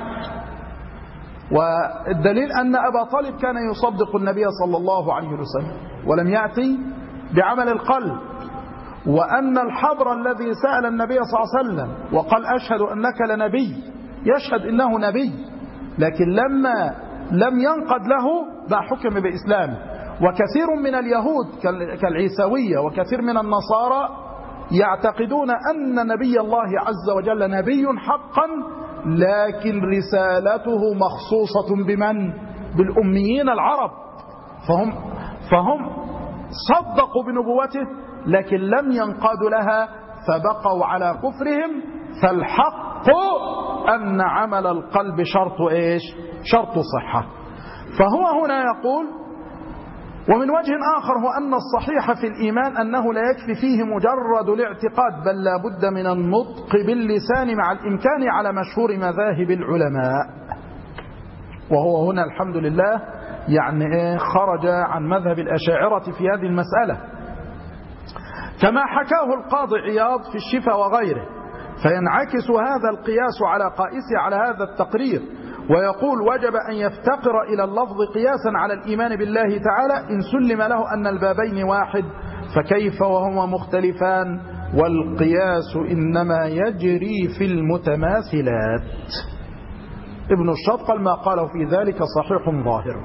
والدليل أن أبا طالب كان يصدق النبي صلى الله عليه وسلم ولم يأتي بعمل القلب، وأن الحبر الذي سأل النبي صلى الله عليه وسلم وقال أشهد أنك لنبي يشهد إنه نبي، لكن لما لم ينقد له حكم بإسلامه. وكثير من اليهود كالعيسوية وكثير من النصارى يعتقدون أن نبي الله عز وجل نبي حقا، لكن رسالته مخصوصة بمن؟ بالأميين العرب، فهم صدقوا بنبوته لكن لم ينقادوا لها فبقوا على كفرهم. فالحق أن عمل القلب شرط إيش؟ شرط صحة. فهو هنا يقول: ومن وجه آخر هو أن الصحيح في الإيمان أنه لا يكفي فيه مجرد الاعتقاد، بل لا بد من النطق باللسان مع الإمكان على مشهور مذاهب العلماء. وهو هنا الحمد لله يعني خرج عن مذهب الأشاعرة في هذه المسألة، كما حكاه القاضي عياض في الشفاء وغيره. فينعكس هذا القياس على قائسه على هذا التقرير، ويقول: وجب أن يفتقر إلى اللفظ قياسا على الإيمان بالله تعالى إن سلم له أن البابين واحد، فكيف وهما مختلفان؟ والقياس إنما يجري في المتماثلات. ابن الشط قال: ما قاله في ذلك صحيح ظاهر.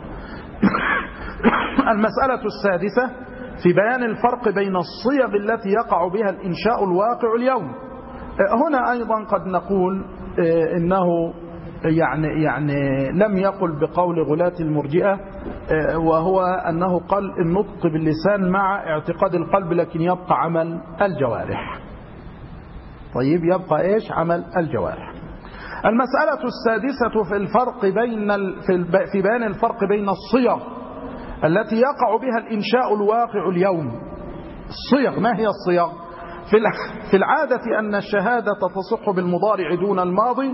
المسألة السادسة في بيان الفرق بين الصيغ التي يقع بها الإنشاء الواقع اليوم. هنا أيضا قد نقول إنه يعني لم يقل بقول غلاة المرجئة، وهو أنه قال النطق باللسان مع اعتقاد القلب، لكن يبقى عمل الجوارح. طيب، يبقى إيش؟ عمل الجوارح. المسألة السادسة في الفرق في بيان الفرق بين الصيغ التي يقع بها الإنشاء الواقع اليوم. الصيغ، ما هي الصيغ؟ في العادة أن الشهادة تصح بالمضارع دون الماضي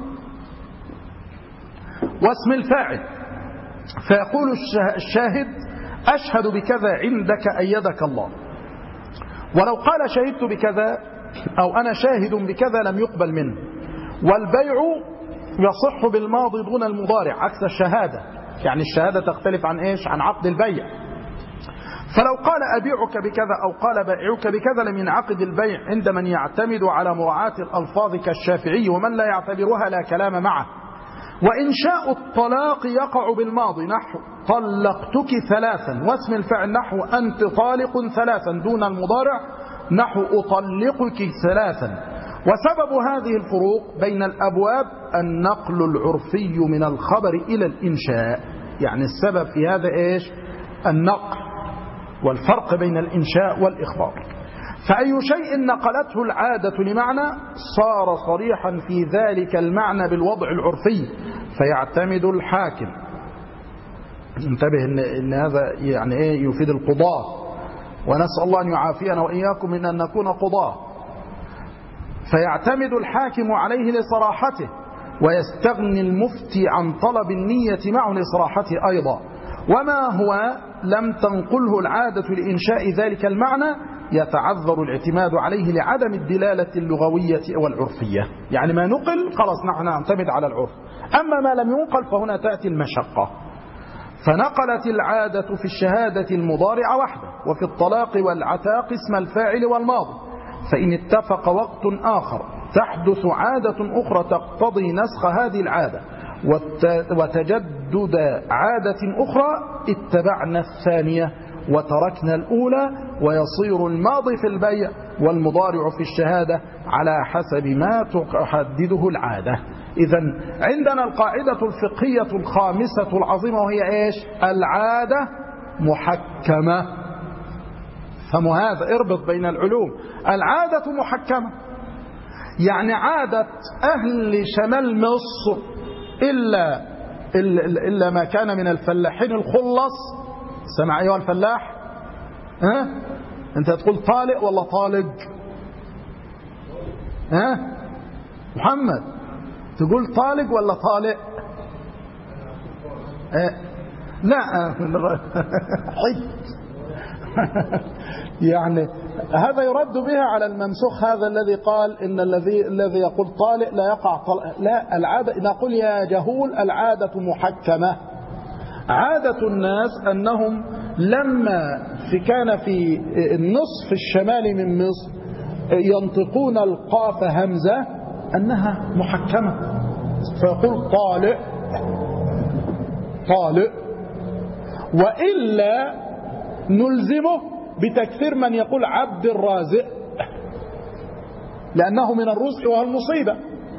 واسم الفاعل، فيقول الشاهد: أشهد بكذا عندك أيدك الله. ولو قال شهدت بكذا أو أنا شاهد بكذا لم يقبل منه. والبيع يصح بالماضي دون المضارع عكس الشهادة، يعني الشهادة تختلف عن إيش؟ عن عقد البيع. فلو قال أبيعك بكذا أو قال بائعك بكذا لم ينعقد البيع عند من يعتمد على مراعاة الألفاظ كالشافعي، ومن لا يعتبرها لا كلام معه. وإنشاء الطلاق يقع بالماضي نحو طلقتك ثلاثا، واسم الفعل نحو أنت طالق ثلاثا، دون المضارع نحو أطلقك ثلاثا. وسبب هذه الفروق بين الأبواب النقل العرفي من الخبر إلى الإنشاء، يعني السبب في هذا إيش؟ النقل، والفرق بين الإنشاء والإخبار. فأي شيء نقلته العادة لمعنى صار صريحا في ذلك المعنى بالوضع العرفي، فيعتمد الحاكم. انتبه إن هذا يعني يفيد القضاء، ونسأل الله أن يعافينا وإياكم من أن نكون قضاة. فيعتمد الحاكم عليه لصراحته، ويستغني المفتي عن طلب النية معه لصراحته أيضا. وما هو لم تنقله العادة لإنشاء ذلك المعنى يتعذر الاعتماد عليه لعدم الدلالة اللغوية والعرفية، يعني ما نقل خلاص نحن نعتمد على العرف، أما ما لم ينقل فهنا تأتي المشقة. فنقلت العادة في الشهادة المضارع وحده، وفي الطلاق والعتاق اسم الفاعل والماضي، فإن اتفق وقت آخر تحدث عادة أخرى تقتضي نسخ هذه العادة وتجدد عادة أخرى، اتبعنا الثانية وتركنا الأولى، ويصير الماضي في البيع والمضارع في الشهادة على حسب ما تحدده العادة. إذن عندنا القاعدة الفقهية الخامسة العظيمة، وهي إيش؟ العادة محكمة. فمو هذا، اربط بين العلوم. العادة محكمة، يعني عادة أهل شمال مصر إلا ما كان من الفلاحين الخلص. سمع أيها الفلاح؟ أنت تقول طالق ولا طالق؟ محمد تقول طالق ولا طالق؟ لا يعني هذا يرد بها على الممسوخ، هذا الذي قال إن الذي يقول طالق لا يقع طلق. لا، العادة نقول يا جهول العادة محكمة. عادة الناس أنهم لما كان في النصف الشمالي من مصر ينطقون القاف همزة أنها محكمة، فيقول طالق طالق، وإلا نلزمه بتكثير من يقول عبد الرازق، لأنه من الرزق وهو المصيبة،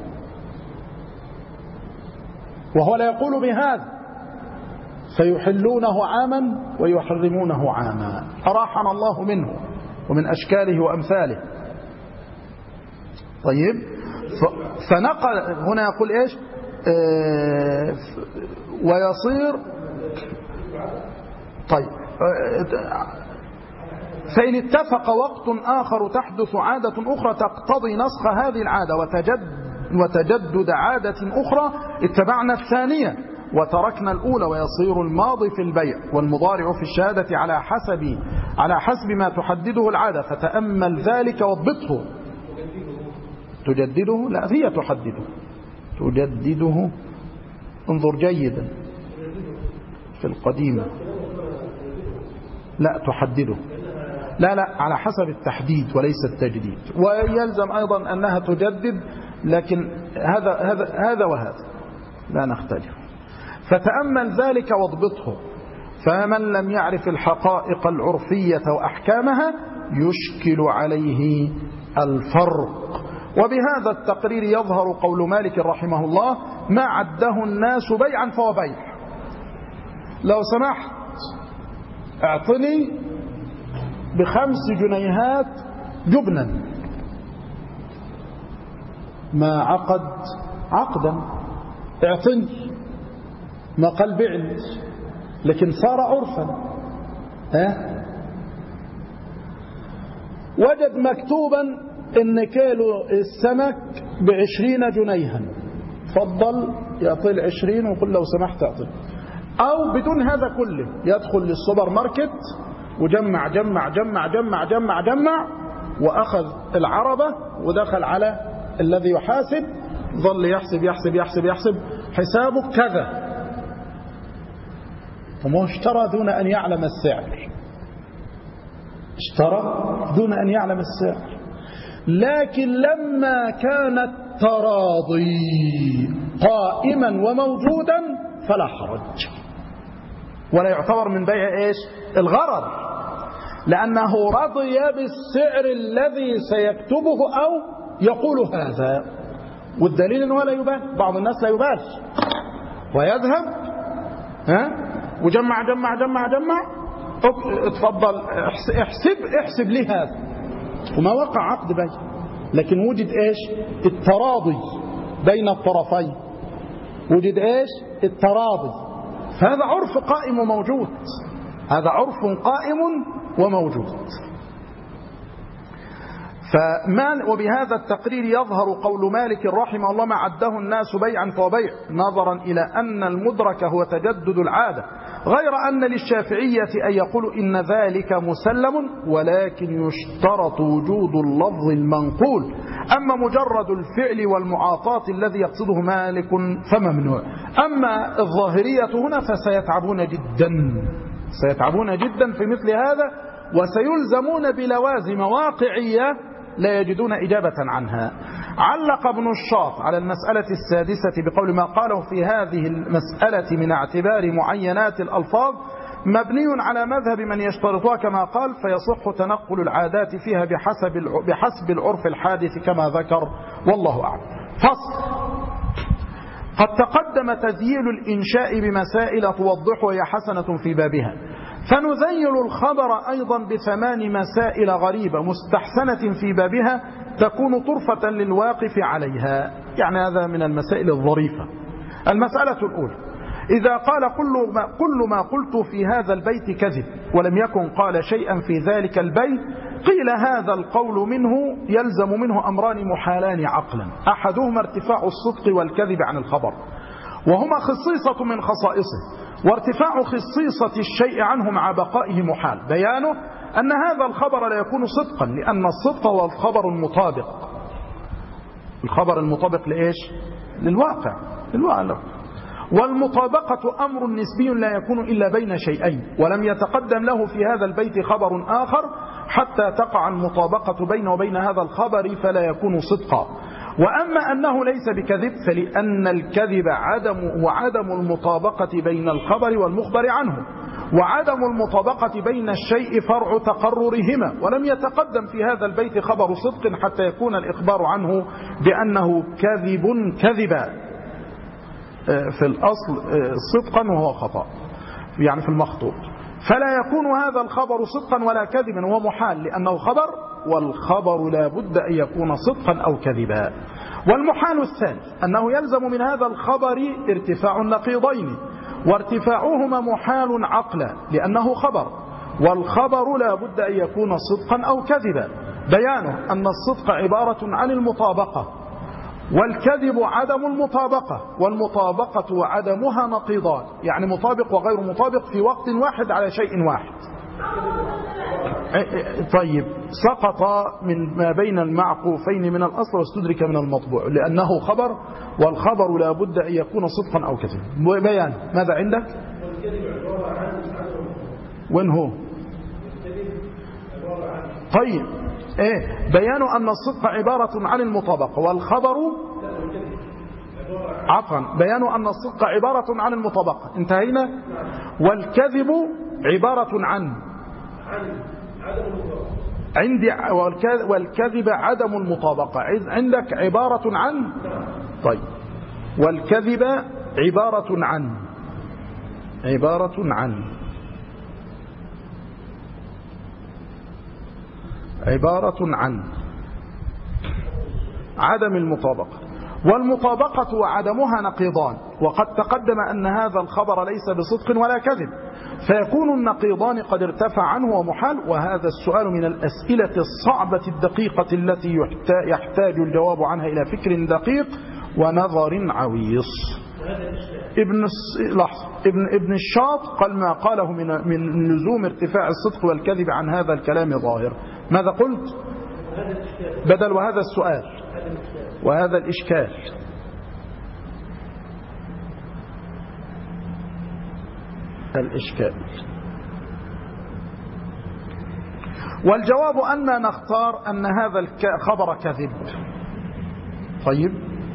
وهو لا يقول بهذا، فيحلونه عاما ويحرمونه عاما. أراحنا الله منه ومن أشكاله وأمثاله. طيب، فنقل هنا يقول إيش؟ ويصير طيب، فإن اتفق وقت آخر تحدث عادة أخرى تقتضي نسخ هذه العادة وتجدد عادة أخرى، اتبعنا الثانية وتركنا الأولى، ويصير الماضي في البيع والمضارع في الشهادة على حسب ما تحدده العادة. فتأمل ذلك واضبطه. تجدده؟ لا، هي تحدده. تجدده، انظر جيدا في القديمة. لا، تحدده. لا، على حسب التحديد وليس التجديد. ويلزم أيضا أنها تجدد، لكن هذا وهذا لا نختلف. فتأمل ذلك واضبطه. فمن لم يعرف الحقائق العرفية وأحكامها يشكل عليه الفرق. وبهذا التقرير يظهر قول مالك رحمه الله: ما عده الناس بيعا فهو بيع. لو سمحت اعطني ب5 جنيهات جبنا، ما عقد عقدا، اعطني، ما قال بعني، لكن صار عرفا. وجد مكتوبا ان كيلو السمك ب20 جنيها، فضل يعطي 20 ويقول لو سمحت اعطي. او بدون هذا كله يدخل للسوبر ماركت وجمع جمع جمع جمع جمع جمع، واخذ العربة ودخل على الذي يحاسب، ظل يحسب يحسب يحسب يحسب، حسابه كذا. فما اشترى دون أن يعلم السعر، اشترى دون أن يعلم السعر. لكن لما كان التراضي قائما وموجودا فلا حرج، ولا يعتبر من بيع إيش؟ الغرض، لأنه رضي بالسعر الذي سيكتبه أو يقول هذا. والدليل أنه لا يبال، بعض الناس لا يبال ويذهب وجمع جمع جمع جمع، اتفضل احسب لي هذا، وما وقع عقد بيع، لكن وجد ايش؟ التراضي بين الطرفين، وجد ايش؟ التراضي. فهذا عرف قائم وموجود، هذا عرف قائم وموجود. وبهذا التقرير يظهر قول مالك رحمه الله: ما عده الناس بيعا فهو بيع، نظرا إلى أن المدرك هو تجدد العادة، غير أن للشافعية أن يقولوا إن ذلك مسلم، ولكن يشترط وجود اللفظ المنقول. أما مجرد الفعل والمعاطاة الذي يقصده مالك فممنوع. أما الظاهرية هنا فسيتعبون جدا في مثل هذا، وسيلزمون بلوازم واقعية لا يجدون إجابة عنها. علق ابن الشاط على المسألة السادسة بقول: ما قاله في هذه المسألة من اعتبار معينات الألفاظ مبني على مذهب من يشترطها كما قال، فيصح تنقل العادات فيها بحسب العرف الحادث كما ذكر، والله أعلم. فصل. قد تقدم تذييل الإنشاء بمسائل توضح وهي حسنة في بابها، فنذيل الخبر أيضا ب8 مسائل غريبة مستحسنة في بابها تكون طرفة للواقف عليها. يعني هذا من المسائل الظريفة. المسألة الأولى: إذا قال كل ما قلت في هذا البيت كذب ولم يكن قال شيئا في ذلك البيت، قيل هذا القول منه يلزم منه أمران محالان عقلا: أحدهما ارتفاع الصدق والكذب عن الخبر، وهما خصيصة من خصائصه، وارتفاع خصيصة الشيء عنه مع بقائه محال. بيانه أن هذا الخبر لا يكون صدقا، لأن الصدق هو الخبر المطابق. الخبر المطابق لإيش؟ للواقع. والمطابقة أمر نسبي لا يكون إلا بين شيئين، ولم يتقدم له في هذا البيت خبر آخر حتى تقع المطابقة بينه وبين هذا الخبر فلا يكون صدقا. وأما أنه ليس بكذب فلأن الكذب عدم المطابقة بين الخبر والمخبر عنه، وعدم المطابقة بين الشيء فرع تقررهما، ولم يتقدم في هذا البيت خبر صدق حتى يكون الإخبار عنه بأنه كذبا في الأصل صدقا وهو خطأ، يعني في المخطوط، فلا يكون هذا الخبر صدقا ولا كذبا، وهو محال لأنه خبر، والخبر لا بد أن يكون صدقا أو كذبا. والمحال الثالث أنه يلزم من هذا الخبر ارتفاع النقيضين، وارتفاعهما محال عقلا لأنه خبر، والخبر لا بد أن يكون صدقا أو كذبا. بيانه أن الصدق عبارة عن المطابقة، والكذب عدم المطابقة، والمطابقة وعدمها نقيضان، يعني مطابق وغير مطابق في وقت واحد على شيء واحد. طيب، سقط من ما بين المعقوفين من الأصل واستدرك من المطبوع لأنه خبر، والخبر لا بد أن يكون صدقا أو كذبا. بيان ماذا عندك؟ وين هو؟ طيب، بيان أن الصدق عبارة عن المطابقة، والخبر عفوا بيان أن الصدق عبارة عن المطابقة، انتهينا. والكذب عبارة عن عندي، والكذب عدم المطابقة عندك عبارة عن. طيب، والكذب عبارة عن عدم المطابقة، والمطابقة وعدمها نقيضان، وقد تقدم أن هذا الخبر ليس بصدق ولا كذب، فيكون النقيضان قد ارتفع عنه ومحال. وهذا السؤال من الأسئلة الصعبة الدقيقة التي يحتاج الجواب عنها إلى فكر دقيق ونظر عويص. ابن الشاط قال ما قاله من لزوم ارتفاع الصدق والكذب عن هذا الكلام ظاهر. ماذا قلت؟ بدل وهذا السؤال وهذا الإشكال. والجواب أن نختار أن هذا الخبر كذب. طيب،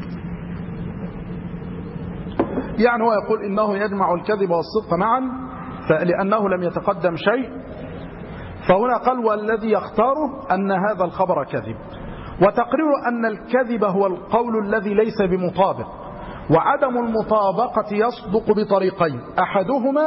يعني هو يقول إنه يجمع الكذب والصدق معا لأنه لم يتقدم شيء، فهنا قال والذي يختاره أن هذا الخبر كذب. وتقرير أن الكذب هو القول الذي ليس بمطابق، وعدم المطابقة يصدق بطريقين، أحدهما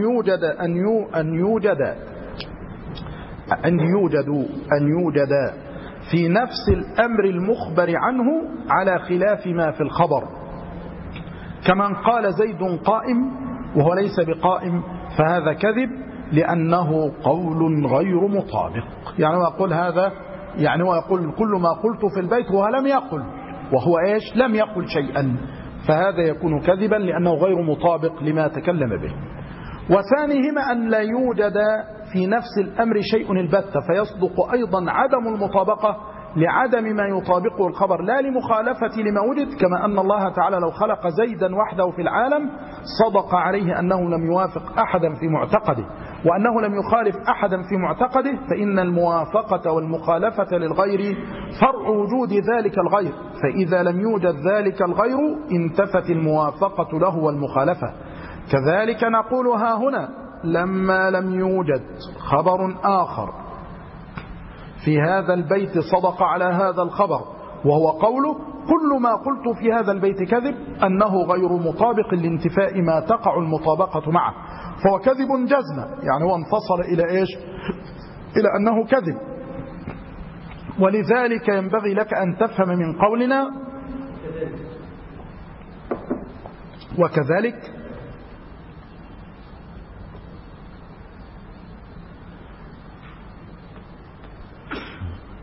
أن يوجد في نفس الأمر المخبر عنه على خلاف ما في الخبر، كمن قال زيد قائم وهو ليس بقائم، فهذا كذب لأنه قول غير مطابق. يعني هو يقول هذا، يعني هو يقول كل ما قلت في البيت وهو لم يقل، وهو إيش؟ لم يقل شيئا، فهذا يكون كذبا لأنه غير مطابق لما تكلم به. وثانيهما أن لا يوجد في نفس الأمر شيء البتة، فيصدق أيضا عدم المطابقة لعدم ما يطابقه الخبر لا لمخالفة لما وجد، كما أن الله تعالى لو خلق زيدا وحده في العالم صدق عليه أنه لم يوافق أحدا في معتقده، وأنه لم يخالف أحدا في معتقده، فإن الموافقة والمخالفة للغير فرع وجود ذلك الغير، فإذا لم يوجد ذلك الغير انتفت الموافقة له والمخالفة. كذلك نقول ها هنا لما لم يوجد خبر آخر في هذا البيت صدق على هذا الخبر، وهو قوله كل ما قلت في هذا البيت كذب، أنه غير مطابق لانتفاء ما تقع المطابقة معه، فهو كذب جزما، يعني هو انفصل إلى إيش؟ إلى أنه كذب. ولذلك ينبغي لك أن تفهم من قولنا وكذلك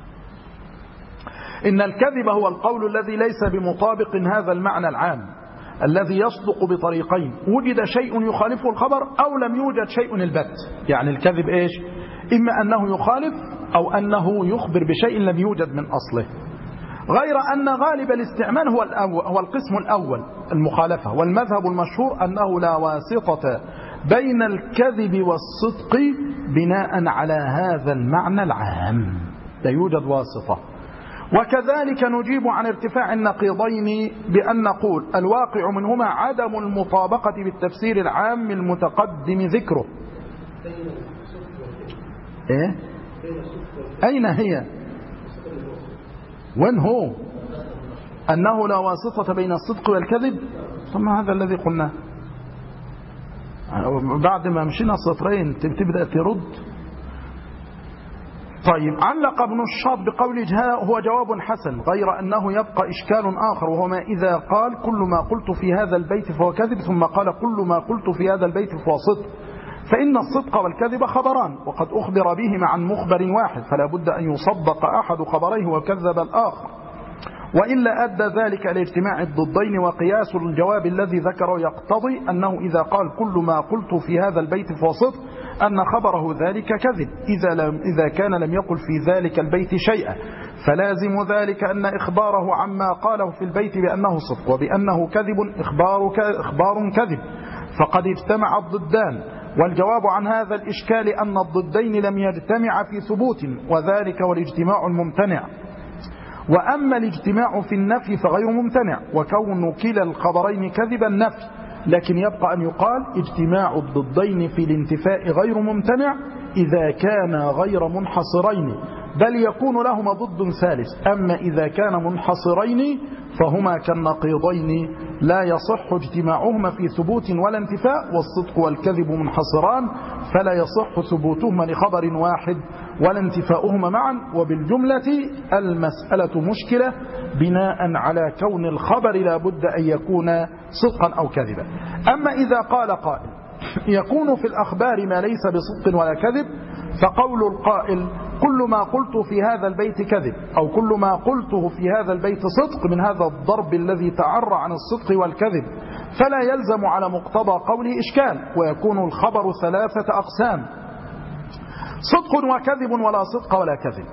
إن الكذب هو القول الذي ليس بمطابق هذا المعنى العام، الذي يصدق بطريقين: وجد شيء يخالفه الخبر أو لم يوجد شيء البت. يعني الكذب إيش؟ إما أنه يخالف أو أنه يخبر بشيء لم يوجد من أصله. غير أن غالب الاستعمال هو القسم الأول، المخالفة. والمذهب المشهور أنه لا واسطة بين الكذب والصدق بناء على هذا المعنى العام، لا يوجد واسطة. وكذلك نجيب عن ارتفاع النقيضين بأن نقول الواقع منهما عدم المطابقة بالتفسير العام المتقدم ذكره. إيه؟ أين هي؟ وين هو؟ أنه لا واسطة بين الصدق والكذب. ثم هذا الذي قلناه بعد ما مشينا سطرين تبدأ ترد. طيب، علق ابن الشاط بقوله هو جواب حسن، غير أنه يبقى إشكال آخر، وهو ما إذا قال كل ما قلت في هذا البيت فهو كذب، ثم قال كل ما قلت في هذا البيت فهو صدق، فإن الصدق والكذب خبران، وقد أخبر بهما عن مخبر واحد، فلا بد أن يصدق أحد خبريه وكذب الآخر، وإلا أدى ذلك إلى اجتماع الضدين. وقياس الجواب الذي ذكره يقتضي أنه إذا قال كل ما قلت في هذا البيت فهو صدق أن خبره ذلك كذب، إذا كان لم يقل في ذلك البيت شيئا، فلازم ذلك أن إخباره عما قاله في البيت بأنه صدق وبأنه كذب إخبار كذب، فقد اجتمع الضدان. والجواب عن هذا الإشكال أن الضدين لم يجتمع في ثبوت، وذلك والاجتماع الممتنع. وأما الاجتماع في النفي فغير ممتنع، وكون كلا الخبرين كذبا نفي، لكن يبقى أن يقال اجتماع الضدين في الانتفاء غير ممتنع إذا كان غير منحصرين، بل يكون لهما ضد ثالث. أما إذا كان منحصرين فهما كالنقيضين لا يصح اجتماعهما في ثبوت ولا انتفاء، والصدق والكذب منحصران فلا يصح ثبوتهما لخبر واحد ولا انتفاؤهما معا. وبالجملة المسألة مشكلة بناء على كون الخبر لا بد أن يكون صدقا أو كذبا. أما إذا قال قائل يكون في الأخبار ما ليس بصدق ولا كذب، فقول القائل كل ما قلت في هذا البيت كذب أو كل ما قلته في هذا البيت صدق من هذا الضرب الذي تعرى عن الصدق والكذب، فلا يلزم على مقتضى قوله إشكال، ويكون الخبر ثلاثة أقسام: صدق وكذب ولا صدق ولا كذب.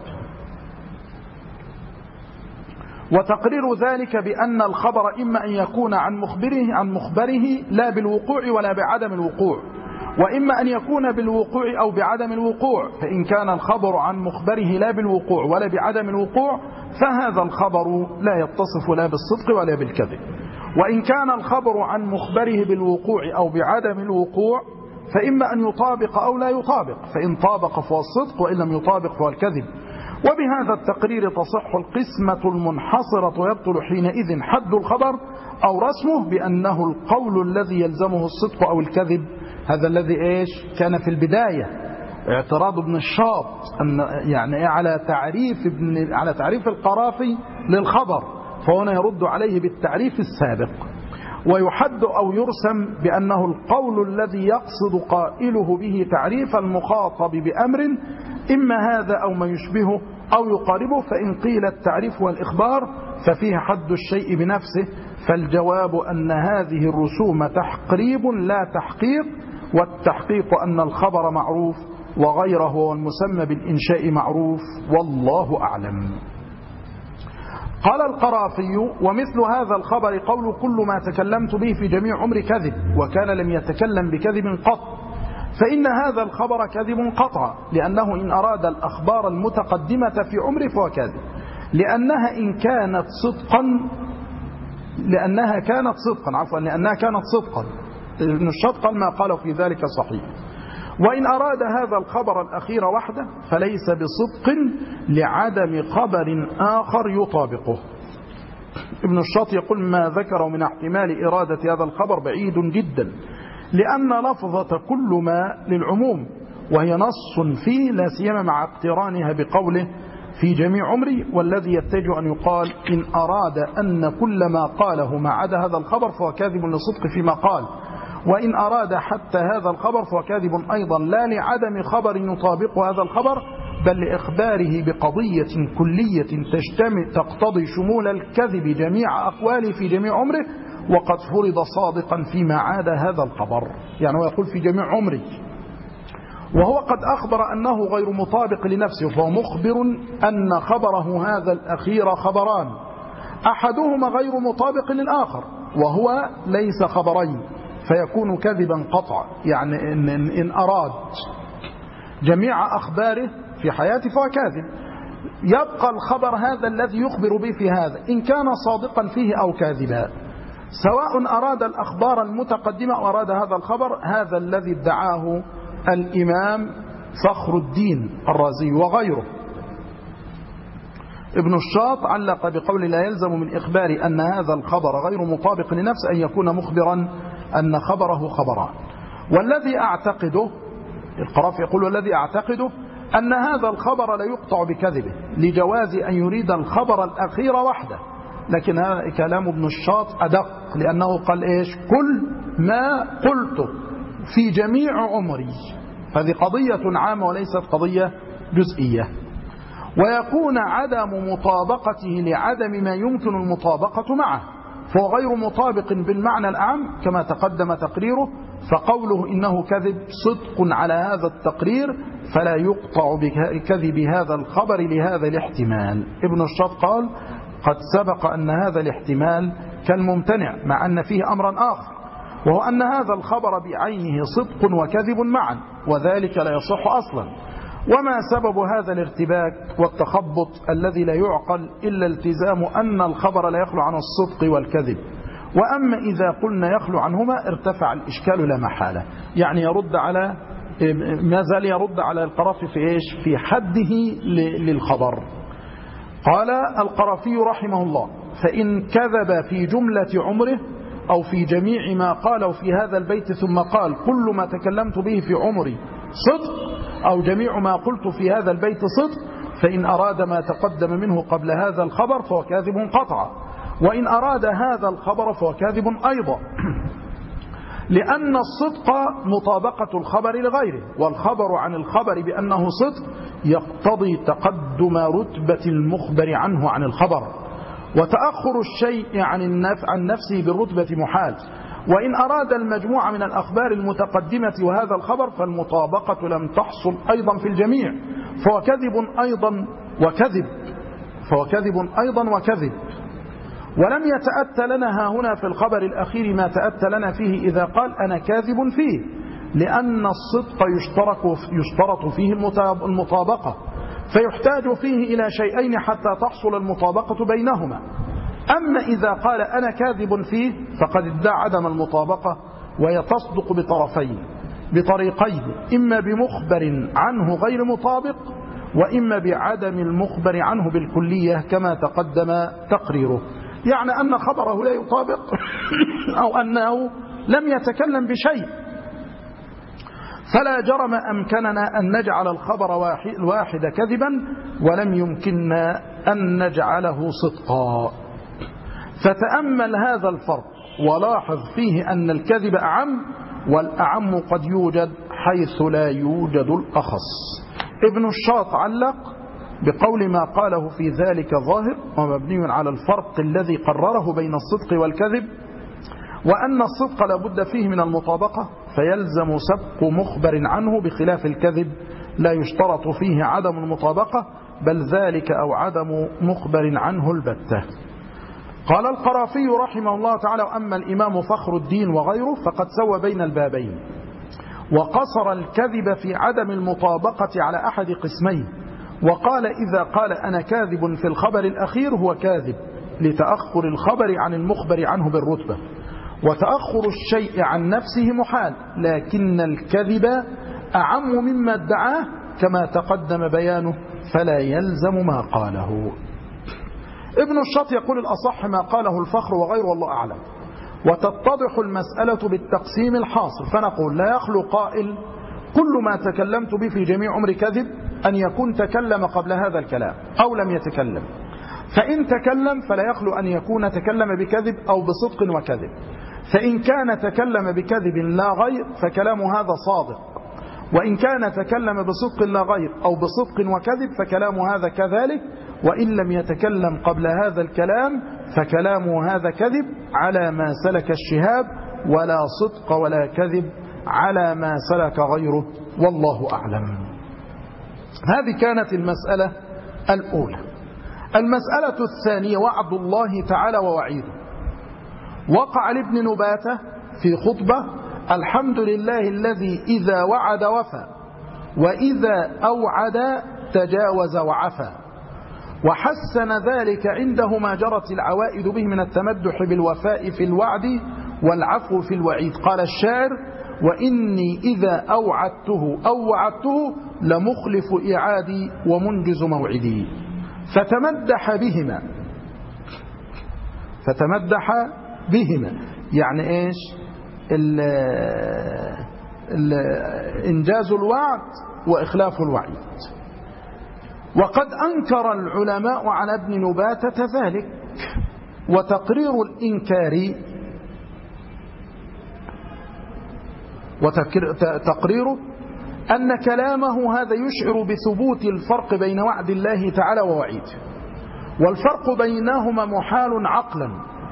وتقرير ذلك بأن الخبر إما أن يكون عن مخبره لا بالوقوع ولا بعدم الوقوع، وإما أن يكون بالوقوع أو بعدم الوقوع. فإن كان الخبر عن مخبره لا بالوقوع ولا بعدم الوقوع فهذا الخبر لا يتصف لا بالصدق ولا بالكذب. وإن كان الخبر عن مخبره بالوقوع أو بعدم الوقوع فإما أن يطابق أو لا يطابق، فإن طابق فهو الصدق وإن لم يطابق فهو الكذب. وبهذا التقرير تصح القسمة المنحصرة، ويبطل حينئذ حد الخبر أو رسمه بأنه القول الذي يلزمه الصدق أو الكذب. هذا الذي إيش كان في البداية اعتراض ابن الشاط يعني على تعريف القرافي للخبر، فهنا يرد عليه بالتعريف السابق. ويحد أو يرسم بأنه القول الذي يقصد قائله به تعريف المخاطب بأمر إما هذا أو ما يشبهه أو يقاربه. فإن قيل التعريف والإخبار ففيه حد الشيء بنفسه، فالجواب أن هذه الرسوم تحقريب لا تحقيق، والتحقيق أن الخبر معروف وغيره والمسمى بالإنشاء معروف، والله أعلم. قال القرافي: ومثل هذا الخبر قول كل ما تكلمت به في جميع عمري كذب، وكان لم يتكلم بكذب قط، فإن هذا الخبر كذب قطعا، لأنه إن أراد الأخبار المتقدمة في عمره فهو كاذب، لأنها كانت صدقا. ابن الشاط قال ما قاله في ذلك صحيح. وإن أراد هذا الخبر الأخير وحده فليس بصدق لعدم خبر آخر يطابقه. ابن الشاط يقول ما ذكره من احتمال إرادة هذا الخبر بعيد جدا، لأن لفظة كل ما للعموم، وهي نص فيه لا سيما مع اقترانها بقوله في جميع عمري، والذي يتجه أن يقال إن أراد أن كل ما قاله ما عدا هذا الخبر فهو كاذب لصدق فيما قال، وإن أراد حتى هذا الخبر فهو كاذب أيضا، لا لعدم خبر يطابق هذا الخبر، بل لإخباره بقضية كلية تقتضي شمول الكذب جميع أقواله في جميع عمره، وقد فرض صادقا فيما عاد هذا الخبر، يعني هو يقول في جميع عمري، وهو قد أخبر أنه غير مطابق لنفسه، فهو مخبر أن خبره هذا الأخير خبران، أحدهما غير مطابق للآخر وهو ليس خبرين، فيكون كذبا قطع. يعني إن أراد جميع أخباره في حياته فهو كاذب. يبقى الخبر هذا الذي يخبر به في هذا إن كان صادقا فيه أو كاذبا، سواء أراد الأخبار المتقدمة أو أراد هذا الخبر، هذا الذي ادعاه الإمام فخر الدين الرازي وغيره. ابن الشاط علق بقول لا يلزم من إخبار أن هذا الخبر غير مطابق لنفس أن يكون مخبرا أن خبره خبران. والذي أعتقده، القرافي يقول والذي أعتقده أن هذا الخبر لا يقطع بكذبه لجواز أن يريد الخبر الأخير وحده، لكن هذا كلام ابن الشاط أدق، لأنه قال إيش؟ كل ما قلته في جميع عمري. هذه قضية عامة وليست قضية جزئية. ويكون عدم مطابقته لعدم ما يمكن المطابقة معه، فهو غير مطابق بالمعنى الأعم كما تقدم تقريره، فقوله إنه كذب صدق على هذا التقرير، فلا يقطع بكذب هذا الخبر لهذا الاحتمال. ابن الشاط قال قد سبق أن هذا الاحتمال كالممتنع، مع أن فيه أمرا آخر، وهو أن هذا الخبر بعينه صدق وكذب معا، وذلك لا يصح أصلا. وما سبب هذا الارتباك والتخبط الذي لا يعقل إلا التزام أن الخبر لا يخلو عن الصدق والكذب، وأما إذا قلنا يخلو عنهما ارتفع الإشكال لا محالة. يعني يرد على ما زال يرد على القرافي في إيش؟ في حده للخبر. قال القرافي رحمه الله فإن كذب في جملة عمره أو في جميع ما قاله في هذا البيت ثم قال كل ما تكلمت به في عمري صدق، أو جميع ما قلت في هذا البيت صدق، فإن أراد ما تقدم منه قبل هذا الخبر فهو كاذب قطعا، وإن أراد هذا الخبر فهو كاذب أيضا، لأن الصدق مطابقة الخبر لغيره، والخبر عن الخبر بأنه صدق يقتضي تقدم رتبة المخبر عنه عن الخبر، وتأخر الشيء عن نفسه بالرتبة محال. وإن أراد المجموعة من الأخبار المتقدمة وهذا الخبر فالمطابقة لم تحصل أيضا في الجميع، فهو كذب أيضا وكذب. ولم يتأتى لنا هنا في الخبر الأخير ما تأتى لنا فيه إذا قال أنا كاذب فيه، لأن الصدق يشترط فيه المطابقة، فيحتاج فيه إلى شيئين حتى تحصل المطابقة بينهما. أما إذا قال أنا كاذب فيه فقد ادعى عدم المطابقة، وهي تصدق بطريقين، إما بمخبر عنه غير مطابق، وإما بعدم المخبر عنه بالكلية كما تقدم تقريره، يعني أن خبره لا يطابق أو أنه لم يتكلم بشيء. فلا جرم أمكننا أن نجعل الخبر الواحد كذبا ولم يمكننا أن نجعله صدقا. فتأمل هذا الفرق ولاحظ فيه أن الكذب أعم، والأعم قد يوجد حيث لا يوجد الأخص. ابن الشاط علق بقول ما قاله في ذلك ظاهر ومبني على الفرق الذي قرره بين الصدق والكذب، وأن الصدق لابد فيه من المطابقة، فيلزم سبق مخبر عنه، بخلاف الكذب لا يشترط فيه عدم المطابقة، بل ذلك أو عدم مخبر عنه البتة. قال القرافي رحمه الله تعالى وأما الإمام فخر الدين وغيره فقد سوى بين البابين، وقصر الكذب في عدم المطابقة على أحد قسمين، وقال إذا قال أنا كاذب في الخبر الأخير هو كاذب لتأخر الخبر عن المخبر عنه بالرتبة، وتأخر الشيء عن نفسه محال، لكن الكذب أعم مما ادعاه كما تقدم بيانه، فلا يلزم ما قاله. ابن الشاط يقول الأصح ما قاله الفخر وغيره والله أعلم، وتتضح المسألة بالتقسيم الحاصل. فنقول لا يخلو قائل كل ما تكلمت به في جميع عمري كذب أن يكون تكلم قبل هذا الكلام أو لم يتكلم، فإن تكلم فلا يخلو أن يكون تكلم بكذب أو بصدق وكذب، فإن كان تكلم بكذب لا غير فكلام هذا صادق، وإن كان تكلم بصدق لا غير أو بصدق وكذب فكلام هذا كذلك، وإن لم يتكلم قبل هذا الكلام فكلامه هذا كذب على ما سلك الشهاب، ولا صدق ولا كذب على ما سلك غيره، والله أعلم. هذه كانت المسألة الأولى. المسألة الثانية وعد الله تعالى ووعيده. وقع لابن نباتة في خطبة: الحمد لله الذي إذا وعد وفى، وإذا أوعد تجاوز وعفى، وحسن ذلك عنده ما جرت العوائد به من التمدح بالوفاء في الوعد والعفو في الوعيد. قال الشاعر: وإني إذا أوعدته أو وعدته لمخلف إعادي ومنجز موعدي. فتمدح بهما يعني إيش؟ إنجاز الوعد وإخلاف الوعيد. وقد أنكر العلماء على ابن نباتة ذلك، وتقرير الإنكار وتقريره أن كلامه هذا يشعر بثبوت الفرق بين وعد الله تعالى ووعيده، والفرق بينهما محال عقلا.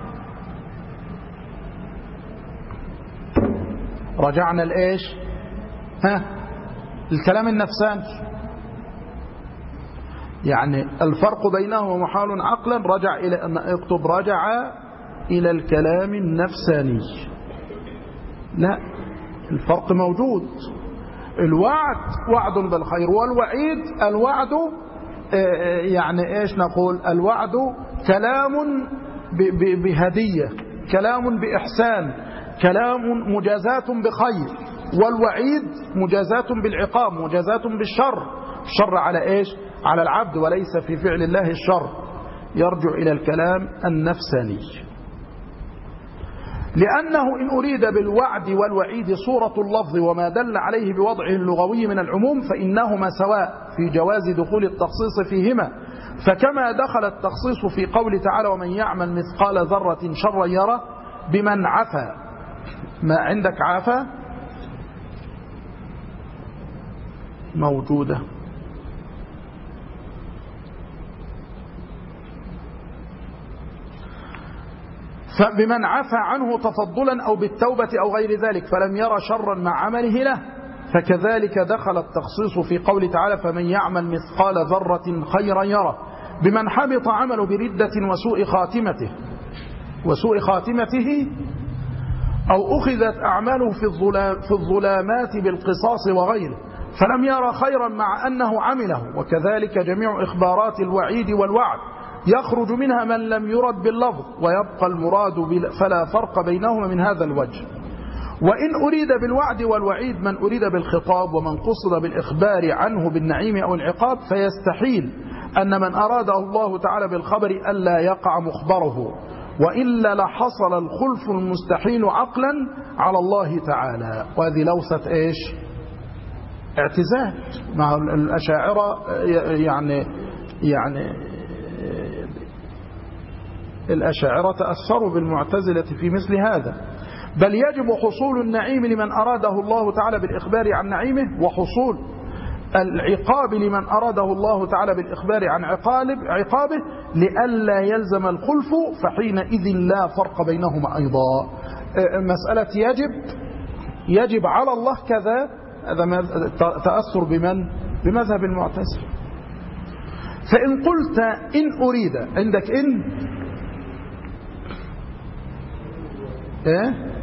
رجعنا لإيش؟ الكلام النفساني، يعني الفرق بينهما محال عقلا. رجع إلى الكلام النفساني. لا، الفرق موجود. الوعد وعد بالخير، والوعيد الوعد يعني ايش نقول؟ الوعد كلام بهدية، كلام بإحسان، كلام مجازات بخير، والوعيد مجازات بالعقاب، مجازات بالشر. الشر على ايش؟ على العبد، وليس في فعل الله الشر. يرجع إلى الكلام النفساني، لأنه إن أريد بالوعد والوعيد صورة اللفظ وما دل عليه بوضعه اللغوي من العموم فإنهما سواء في جواز دخول التخصيص فيهما. فكما دخل التخصيص في قول تعالى: ومن يعمل مثقال ذرة شرا يره، بمن عفا. ما عندك عفا موجودة، فبمن عفى عنه تفضلا أو بالتوبة أو غير ذلك فلم يرى شرا مع عمله له. فكذلك دخل التخصيص في قول تعالى: فمن يعمل مثقال ذرة خيرا يره، بمن حبط عمله بردة وسوء خاتمته أو أخذت أعماله في الظلامات بالقصاص وغيره فلم يرى خيرا مع أنه عمله. وكذلك جميع إخبارات الوعيد والوعد يخرج منها من لم يرد باللفظ ويبقى المراد فلا فرق بينهما من هذا الوجه. وإن أريد بالوعد والوعيد من أريد بالخطاب ومن قصد بالإخبار عنه بالنعيم أو العقاب فيستحيل أن من أراده الله تعالى بالخبر ألا يقع مخبره، وإلا لحصل الخلف المستحيل عقلا على الله تعالى. وهذه لوثة إيش؟ اعتزال. مع الأشاعرة يعني الأشاعرة تأثروا بالمعتزلة في مثل هذا. بل يجب حصول النعيم لمن أراده الله تعالى بالإخبار عن نعيمه، وحصول العقاب لمن أراده الله تعالى بالإخبار عن عقابه، لئلا يلزم الخلف، فحينئذ لا فرق بينهما أيضا. مسألة يجب على الله كذا، هذا تأثر بمذهب المعتزلة. فإن قلت إن أريد، عندك إن إيه؟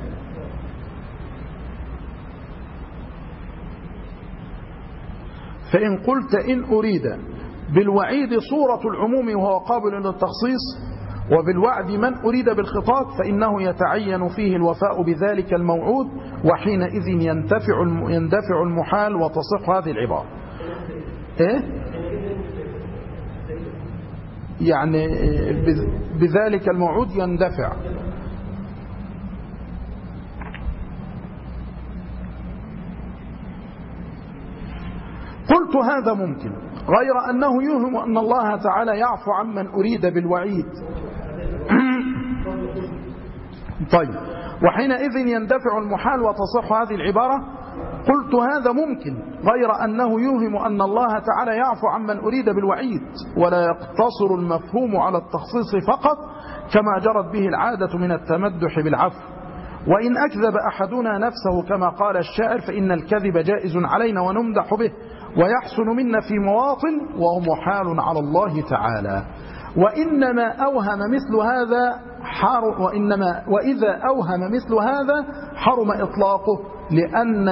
فإن قلت إن أريد بالوعيد صورة العموم وهو قابل للتخصيص، وبالوعد من أريد بالخطاب، فإنه يتعين فيه الوفاء بذلك الموعود، وحينئذ يندفع المحال وتصح هذه العبارة. إيه؟ يعني بذلك الموعود يندفع. قلت هذا ممكن، غير أنه يوهم أن الله تعالى يعفو عمن أريد بالوعيد. طيب، وحينئذ يندفع المحال وتصح هذه العبارة. قلت هذا ممكن، غير أنه يوهم أن الله تعالى يعفو عمن أريد بالوعيد، ولا يقتصر المفهوم على التخصيص فقط كما جرت به العادة من التمدح بالعفو. وإن أكذب أحدنا نفسه كما قال الشاعر فإن الكذب جائز علينا ونمدح به ويحسن منا في مواطن وهو محال على الله تعالى. وإذا أوهم مثل هذا حرم إطلاقه، لأن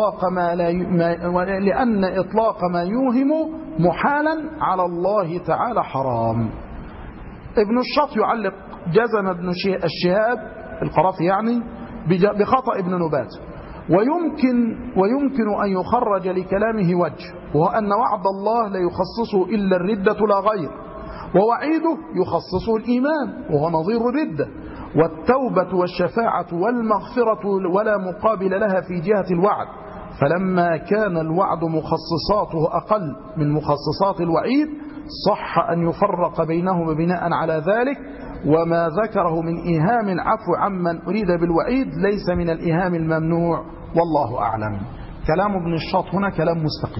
إطلاق ما يوهم محالا على الله تعالى حرام. ابن الشط يعلق جزم ابن الشهاب القرافي يعني بخطأ ابن نبات، ويمكن أن يخرج لكلامه وجه، وهو أن وعد الله لا يخصصه إلا الردة لا غير، ووعيده يخصصه الإيمان وهو نظير الردة، والتوبة والشفاعة والمغفرة ولا مقابل لها في جهة الوعد. فلما كان الوعد مخصصاته أقل من مخصصات الوعيد صح أن يفرق بينهما بناء على ذلك. وما ذكره من إيهام العفو عمن أريد بالوعيد ليس من الإيهام الممنوع، والله أعلم. كلام ابن الشاط هنا كلام مستقيم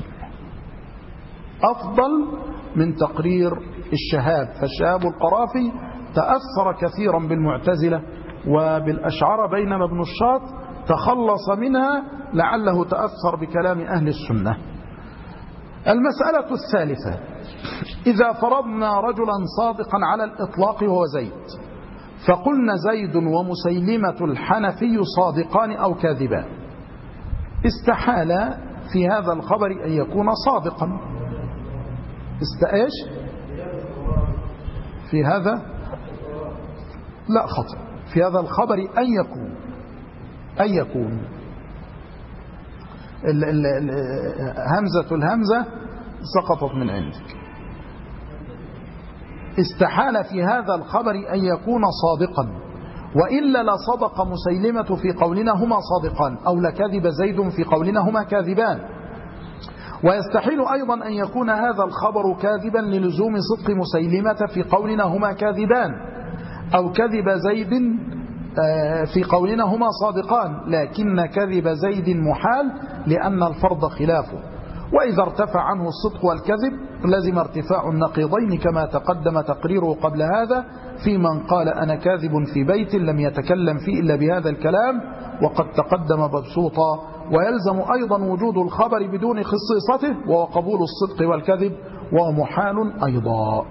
أفضل من تقرير الشهاب، فالشهاب القرافي تأثر كثيرا بالمعتزلة وبالأشعار، بينما ابن الشاط تخلص منها لعله تأثر بكلام أهل السنة. المسألة الثالثة: إذا فرضنا رجلا صادقا على الإطلاق وهو زيد، فقلنا زيد ومسيلمة الحنفي صادقان أو كاذبان، استحال في هذا الخبر أن يكون صادقا. إيش في هذا؟ لا خطأ، في هذا الخبر أن يكون همزة الهمزة سقطت من عندك. استحال في هذا الخبر أن يكون صادقا، وإلا لصدق مسيلمة في قولنا هما صادقان، أو لكذب زيد في قولنا هما كاذبان. ويستحيل أيضا أن يكون هذا الخبر كاذبا للزوم صدق مسيلمة في قولنا هما كاذبان، أو كذب زيد في قولنا هما صادقان، لكن كذب زيد محال لأن الفرض خلافه. وإذا ارتفع عنه الصدق والكذب لزم ارتفاع النقيضين كما تقدم تقريره قبل هذا في من قال أنا كاذب في بيت لم يتكلم فيه إلا بهذا الكلام، وقد تقدم مبسوطا. ويلزم أيضا وجود الخبر بدون خصيصته وهو قبول الصدق والكذب، وهو محال أيضا.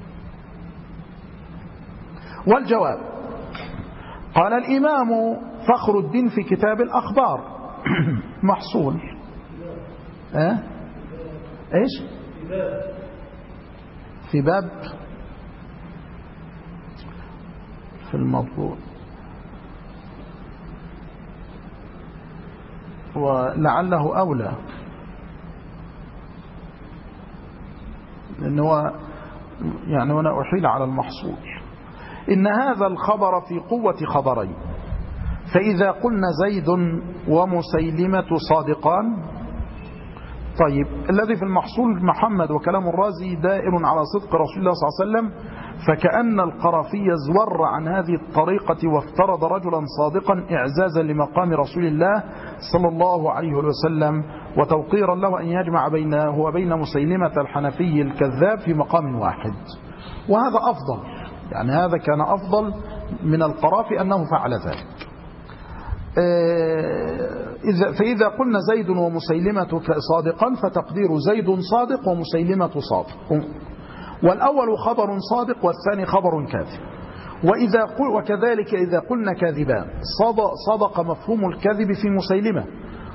والجواب: قال الإمام فخر الدين في كتاب الأخبار محصول إيش في باب في الموضوع، ولعله أولى لأنه يعني وأنا أحيل على المحصول. إن هذا الخبر في قوة خبرين، فإذا قلنا زيد ومسيلمة صادقان، طيب الذي في المحصول محمد وكلام الرازي دائر على صدق رسول الله صلى الله عليه وسلم، فكأن القرافي زور عن هذه الطريقة وافترض رجلا صادقا إعزازا لمقام رسول الله صلى الله عليه وسلم وتوقيرا له أن يجمع بينه وبين مسيلمة الحنفي الكذاب في مقام واحد، وهذا أفضل، يعني هذا كان أفضل من القرافي أنه فعل ذلك. فإذا قلنا زيد ومسيلمة صادقا فتقدير زيد صادق ومسيلمة صادق، والأول خبر صادق والثاني خبر كاذب. وكذلك إذا قلنا كاذبان صدق مفهوم الكذب في مسيلمة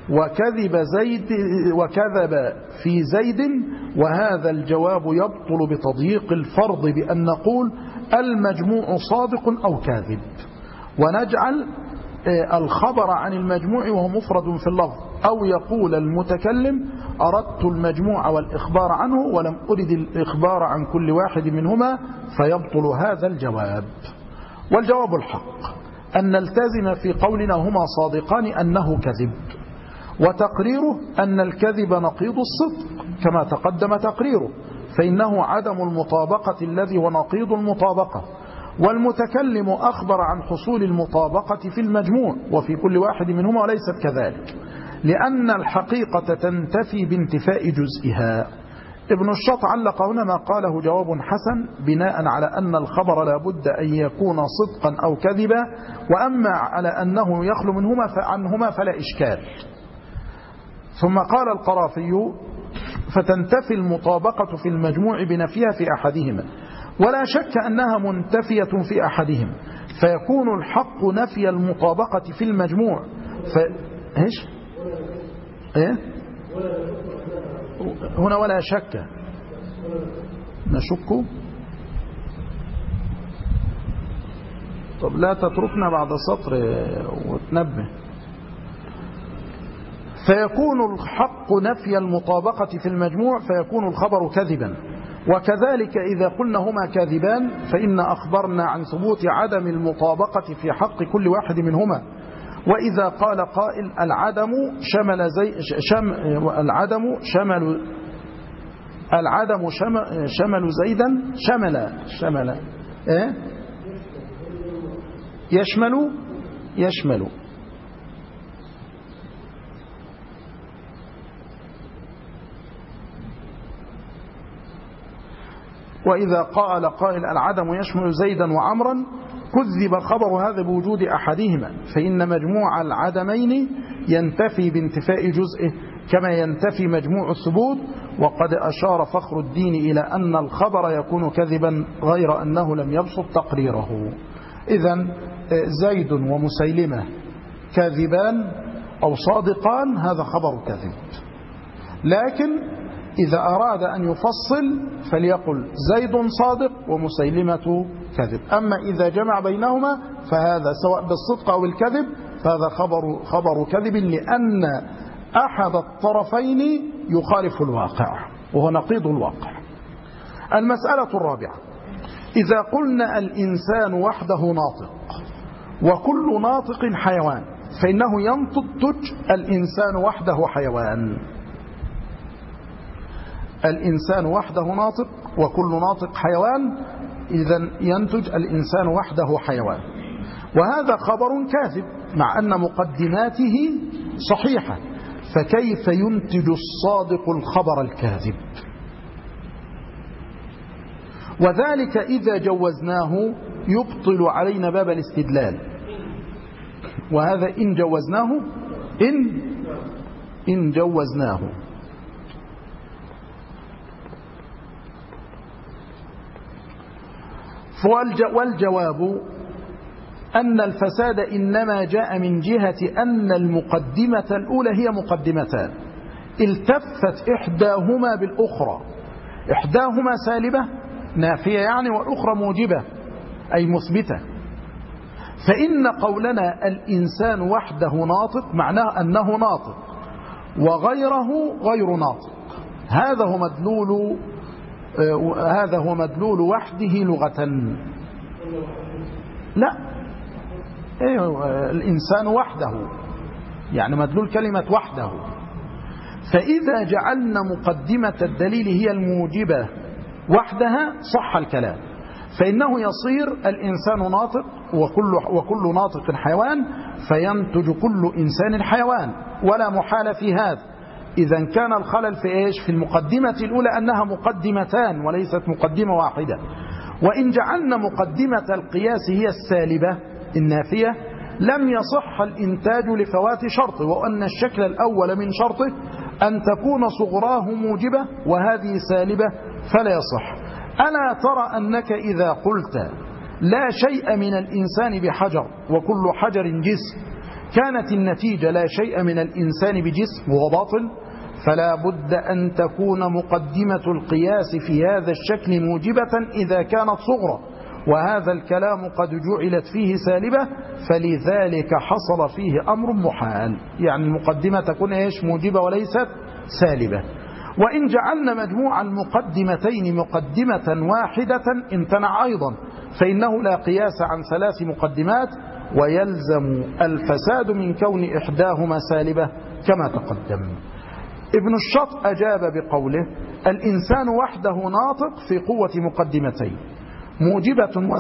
وكذب في زيد، وهذا الجواب يبطل بتضييق الفرض بأن نقول المجموع صادق أو كاذب، ونجعل الخبر عن المجموع وهو مفرد في اللفظ، أو يقول المتكلم أردت المجموع والإخبار عنه ولم أرد الإخبار عن كل واحد منهما، فيبطل هذا الجواب. والجواب الحق أن نلتزم في قولنا هما صادقان أنه كذب، وتقريره أن الكذب نقيض الصدق كما تقدم تقريره، فإنه عدم المطابقة الذي هو نقيض المطابقة، والمتكلم أخبر عن حصول المطابقة في المجموع وفي كل واحد منهما وليست كذلك، لأن الحقيقة تنتفي بانتفاء جزئها. ابن الشط علق هنا ما قاله جواب حسن بناء على أن الخبر لا بد أن يكون صدقا أو كذبا، وأما على أنه يخلو عنهما فلا إشكال. ثم قال القرافي فتنتفي المطابقة في المجموع بنفيها في أحدهما، ولا شك أنها منتفية في أحدهم، فيكون الحق نفي المطابقة في المجموع. إيش؟ إيه؟ هنا ولا شك نشك. طب لا تتركنا بعد سطر وتنبه. فيكون الحق نفي المطابقة في المجموع فيكون الخبر كذبا. وكذلك إذا قلنا هما كاذبان فإن أخبرنا عن ثبوت عدم المطابقة في حق كل واحد منهما. وإذا قال قائل العدم شمل زيدا شمل إيه؟ يشمل. وإذا قال قائل العدم يشمل زيدا وعمرا كذب خبر هذا بوجود أحدهما، فإن مجموع العدمين ينتفي بانتفاء جزئه كما ينتفي مجموع الثبوت. وقد أشار فخر الدين إلى أن الخبر يكون كذبا غير أنه لم يبسط تقريره. إذن زيد ومسيلمة كاذبان أو صادقان هذا خبر كذب، لكن إذا أراد أن يفصل فليقل زيد صادق ومسيلمة كذب. أما إذا جمع بينهما فهذا سواء بالصدق أو الكذب فهذا خبر كذب، لأن أحد الطرفين يخالف الواقع وهو نقيض الواقع. المسألة الرابعة: إذا قلنا الإنسان وحده ناطق وكل ناطق حيوان فإنه ينتج الإنسان وحده حيوان. الإنسان وحده ناطق وكل ناطق حيوان، إذن ينتج الإنسان وحده حيوان. وهذا خبر كاذب مع أن مقدماته صحيحة، فكيف ينتج الصادق الخبر الكاذب؟ وذلك إذا جوزناه يبطل علينا باب الاستدلال، وهذا إن جوزناه إن جوزناه. والجواب أن الفساد إنما جاء من جهة أن المقدمة الأولى هي مقدمتان التفت إحداهما بالأخرى، إحداهما سالبة نافية يعني، والأخرى موجبة أي مثبتة. فإن قولنا الإنسان وحده ناطق معناه أنه ناطق وغيره غير ناطق، هذا هو مدلول وحده لغة. لا، الإنسان وحده يعني مدلول كلمة وحده. فإذا جعلنا مقدمة الدليل هي الموجبة وحدها صح الكلام، فإنه يصير الإنسان ناطق وكل ناطق حيوان، فينتج كل إنسان حيوان ولا محال في هذا. إذا كان الخلل في إيش؟ في المقدمة الأولى أنها مقدمتان وليست مقدمة واحدة. وإن جعلنا مقدمة القياس هي السالبة النافية لم يصح الإنتاج لفوات شرطه، وأن الشكل الأول من شرطه أن تكون صغراه موجبة وهذه سالبة فلا يصح. ألا ترى أنك إذا قلت لا شيء من الإنسان بحجر وكل حجر جسم كانت النتيجة لا شيء من الإنسان بجسم وهو باطل، فلا بد أن تكون مقدمة القياس في هذا الشكل موجبة إذا كانت صغرى، وهذا الكلام قد جعلت فيه سالبة، فلذلك حصل فيه أمر محال. يعني المقدمة تكون إيش؟ موجبة وليست سالبة. وإن جعلنا مجموع المقدمتين مقدمة واحدة امتنع أيضا، فإنه لا قياس عن 3 مقدمات، ويلزم الفساد من كون إحداهما سالبة كما تقدم. ابن الشط أجاب بقوله الإنسان وحده ناطق في قوة مقدمتين موجبة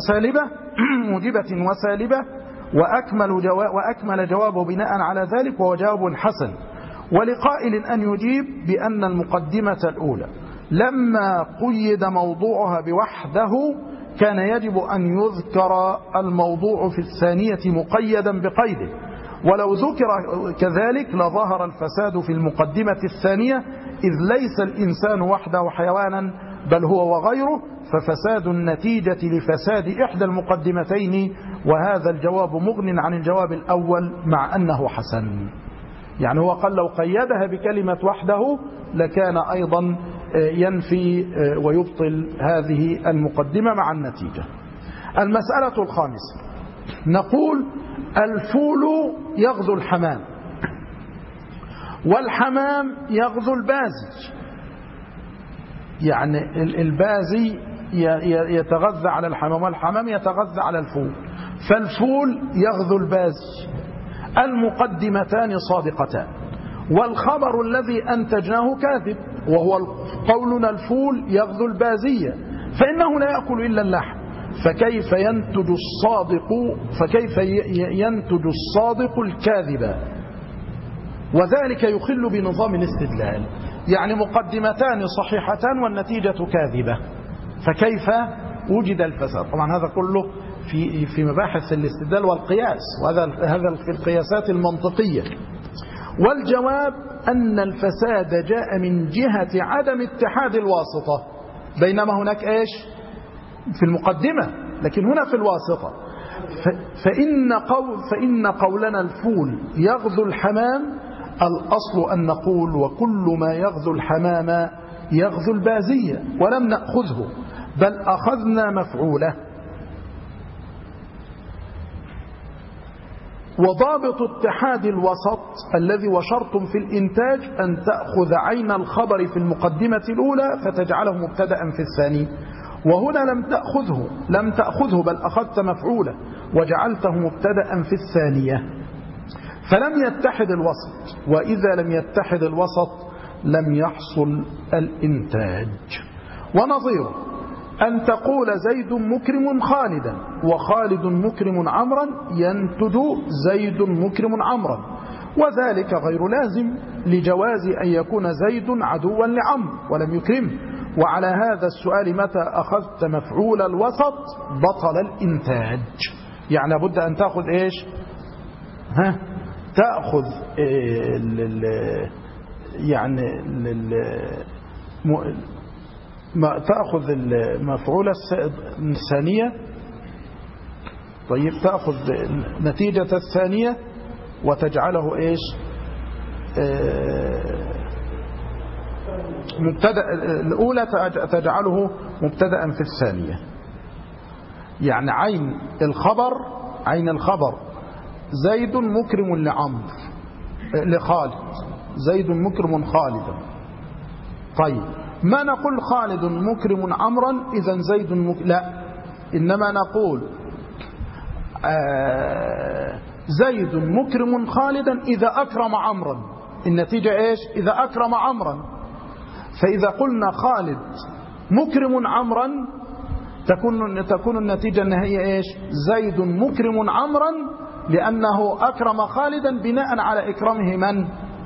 وسالبة وأكمل جوابه بناء على ذلك، وهو جواب حسن. ولقائل أن يجيب بأن المقدمة الأولى لما قيد موضوعها بوحده كان يجب أن يذكر الموضوع في الثانية مقيدا بقيده، ولو ذكر كذلك لظهر الفساد في المقدمة الثانية، إذ ليس الإنسان وحده حيوانا بل هو وغيره، ففساد النتيجة لفساد إحدى المقدمتين، وهذا الجواب مغن عن الجواب الأول مع أنه حسن. يعني هو قال لو قيدها بكلمة وحده لكان أيضا ينفي ويبطل هذه المقدمة مع النتيجة. المسألة الخامسة، نقول الفول يغزو الحمام، والحمام يغزو البازي. يعني البازي يتغذى على الحمام والحمام يتغذى على الفول، فالفول يغزو البازي. المقدمتان صادقتان، والخبر الذي أنتجناه كاذب، وهو قولنا الفول يغزو البازية، فإنه لا يأكل إلا اللحم، فكيف ينتج الصادق الكاذب؟ وذلك يخل بنظام الاستدلال. يعني مقدمتان صحيحتان والنتيجة كاذبة، فكيف وجد الفساد؟ طبعا هذا كله في مباحث الاستدلال والقياس، وهذا في القياسات المنطقية. والجواب أن الفساد جاء من جهة عدم اتحاد الواسطة، بينما هناك إيش في المقدمة، لكن هنا في الواسطة. فإن قولنا الفول يغزو الحمام الأصل أن نقول وكل ما يغزو الحمام يغزو البازية، ولم نأخذه بل أخذنا مفعوله. وضابط اتحاد الوسط الذي وشرط في الإنتاج أن تأخذ عين الخبر في المقدمة الأولى فتجعله مبتدأ في الثاني، وهنا لم تأخذه بل أخذت مفعوله وجعلته مبتدأ في الثانية، فلم يتحد الوسط، وإذا لم يتحد الوسط لم يحصل الإنتاج. ونظيره أن تقول زيد مكرم خالدا وخالد مكرم عمرا، ينتج زيد مكرم عمرا، وذلك غير لازم لجواز أن يكون زيد عدوا لعمر ولم يكرمه. وعلى هذا السؤال متى أخذت مفعول الوسط بطل الإنتاج. يعني لابد أن تأخذ إيش؟ تأخذ تأخذ المفعول الثانية، طيب تأخذ نتيجة الثانية وتجعله إيش؟ مبتدأ الأولى تجعله مبتدأ في الثانية. يعني عين الخبر زيد مكرم لعمر لخالد، زيد مكرم خالدا. طيب ما نقول خالد مكرم عمرا إذن زيد لا، إنما نقول زيد مكرم خالدا إذا أكرم عمرا. النتيجة إيش؟ إذا أكرم عمرا. فإذا قلنا خالد مكرم عمرا تكون النتيجة النهائية إيش؟ زيد مكرم عمرا، لأنه أكرم خالدا بناء على إكرامه من؟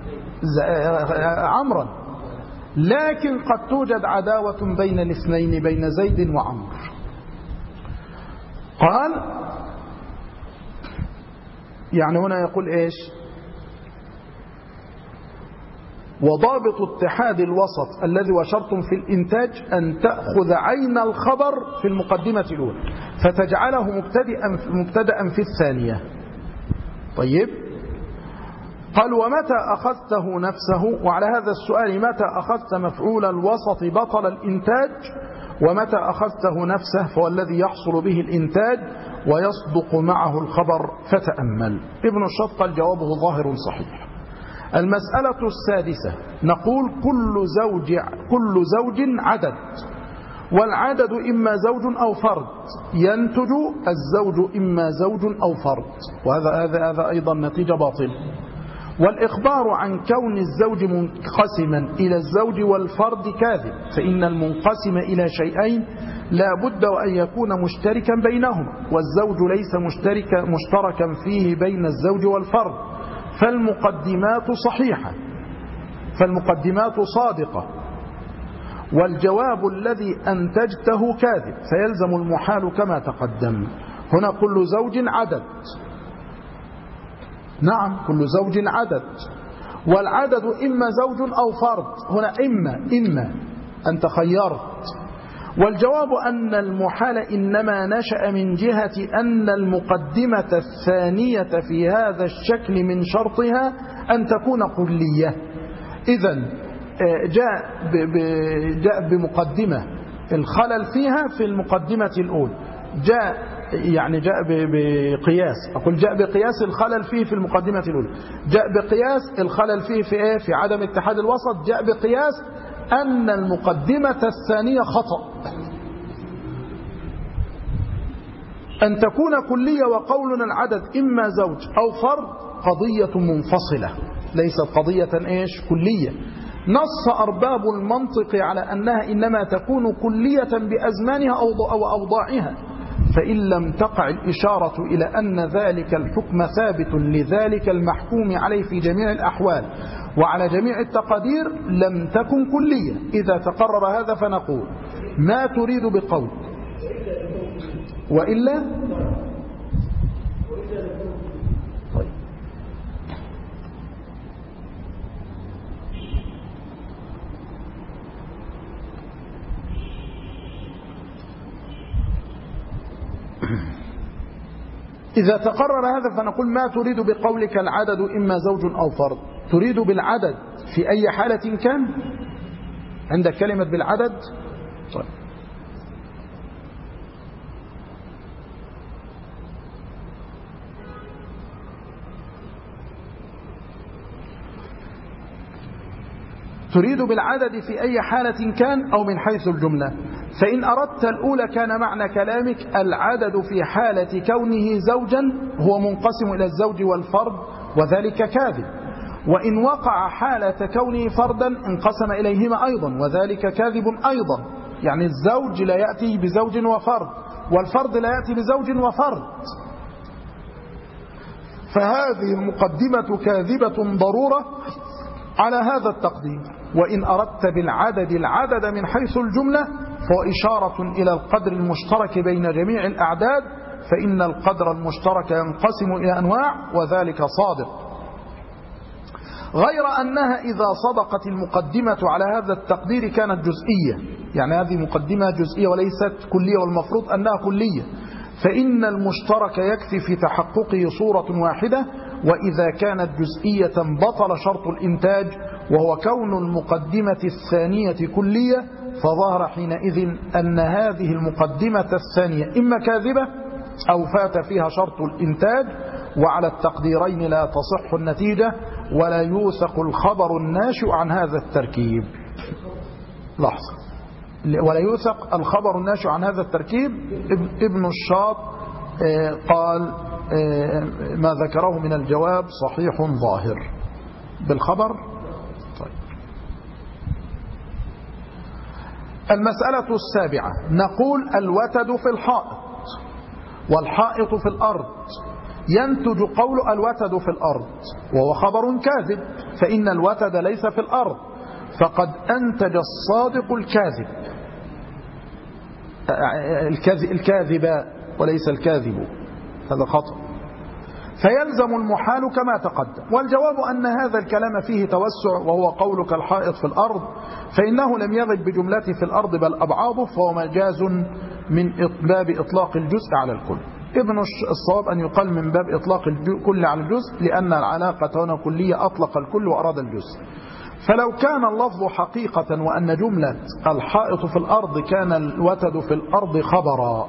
عمرا. لكن قد توجد عداوة بين الاثنين، بين زيد وعمر. قال يعني هنا يقول إيش؟ وضابط اتحاد الوسط الذي وشرط في الإنتاج أن تأخذ عين الخبر في المقدمة الأولى فتجعله مبتدأ في الثانية. طيب قال ومتى أخذته نفسه؟ وعلى هذا السؤال متى أخذت مفعول الوسط بطل الإنتاج، ومتى أخذته نفسه فهو الذي يحصل به الإنتاج ويصدق معه الخبر. فتأمل. ابن الشط جوابه ظاهر صحيح. المسألة السادسة، نقول كل زوج عدد، والعدد إما زوج أو فرد، ينتج الزوج إما زوج أو فرد، وهذا أيضا نتيجة باطلة. والإخبار عن كون الزوج منقسما إلى الزوج والفرد كاذب، فإن المنقسم إلى شيئين لا بد أن يكون مشتركا بينهما، والزوج ليس مشتركا فيه بين الزوج والفرد، فالمقدمات صحيحة فالمقدمات صادقة، والجواب الذي أنتجته كاذب، فيلزم المحال كما تقدم. هنا كل زوج عدد، نعم كل زوج عدد، والعدد إما زوج أو فرد، هنا إما أنت خيرت. والجواب أن المحال إنما نشأ من جهة أن المقدمة الثانية في هذا الشكل من شرطها أن تكون كلية. إذن جاء بمقدمة الخلل فيها في المقدمة الأولى، جاء بقياس، أقول جاء بقياس الخلل فيه في المقدمة الأولى، جاء بقياس الخلل فيه في إيه؟ في عدم اتحاد الوسط، جاء بقياس أن المقدمة الثانية خطأ، أن تكون كلية. وقولنا العدد إما زوج أو فرد قضية منفصلة، ليست قضية كلية. نص أرباب المنطق على أنها إنما تكون كلية بأزمانها أو أوضاعها، فإن لم تقع الإشارة إلى أن ذلك الحكم ثابت لذلك المحكوم عليه في جميع الأحوال وعلى جميع التقادير لم تكن كلية. إذا تقرر هذا فنقول ما تريد بقول وإلا طيب. إذا تقرر هذا فنقول ما تريد بقولك العدد إما زوج أو فرد؟ تريد بالعدد في أي حالة كان؟ عندك كلمة بالعدد؟ طيب. تريد بالعدد في أي حالة كان أو من حيث الجملة؟ فإن أردت الأولى كان معنى كلامك العدد في حالة كونه زوجا هو منقسم إلى الزوج والفرد وذلك كاذب، وإن وقع حالة كونه فردا انقسم إليهما أيضا وذلك كاذب أيضا. يعني الزوج لا يأتي بزوج وفرد، والفرد لا يأتي بزوج وفرد، فهذه المقدمة كاذبة ضرورة على هذا التقدير. وإن أردت بالعدد العدد من حيث الجملة فهو إشارة إلى القدر المشترك بين جميع الأعداد، فإن القدر المشترك ينقسم إلى أنواع وذلك صادق، غير أنها إذا صدقت المقدمة على هذا التقدير كانت جزئية، يعني هذه مقدمة جزئية وليست كلية، والمفروض أنها كلية، فإن المشترك يكفي في تحققه صورة واحدة، وإذا كانت جزئية بطل شرط الإنتاج وهو كون المقدمة الثانية كلية، فظهر حينئذ أن هذه المقدمة الثانية إما كاذبة أو فات فيها شرط الإنتاج، وعلى التقديرين لا تصح النتيجة ولا يوثق الخبر الناشئ عن هذا التركيب. لحظة، ولا يوثق الخبر الناشئ عن هذا التركيب. ابن الشاط قال ما ذكره من الجواب صحيح ظاهر بالخبر. طيب. المسألة السابعة، نقول الوتد في الحائط والحائط في الأرض، ينتج قول الوتد في الأرض وهو خبر كاذب، فإن الوتد ليس في الأرض، فقد أنتج الصادق الكاذب، الكاذب وليس الكاذب، هذا خطأ، فيلزم المحال كما تقدم. والجواب أن هذا الكلام فيه توسع، وهو قولك الحائط في الأرض، فإنه لم يغب بجملته في الأرض بل أبعاضه، فهو مجاز من باب إطلاق الجزء على الكل. ابن الصواب أن يقال من باب إطلاق الكل على الجزء، لأن العلاقة هنا كلية، أطلق الكل وأراد الجزء. فلو كان اللفظ حقيقة وأن جملة الحائط في الأرض كان الوتد في الأرض خبرا،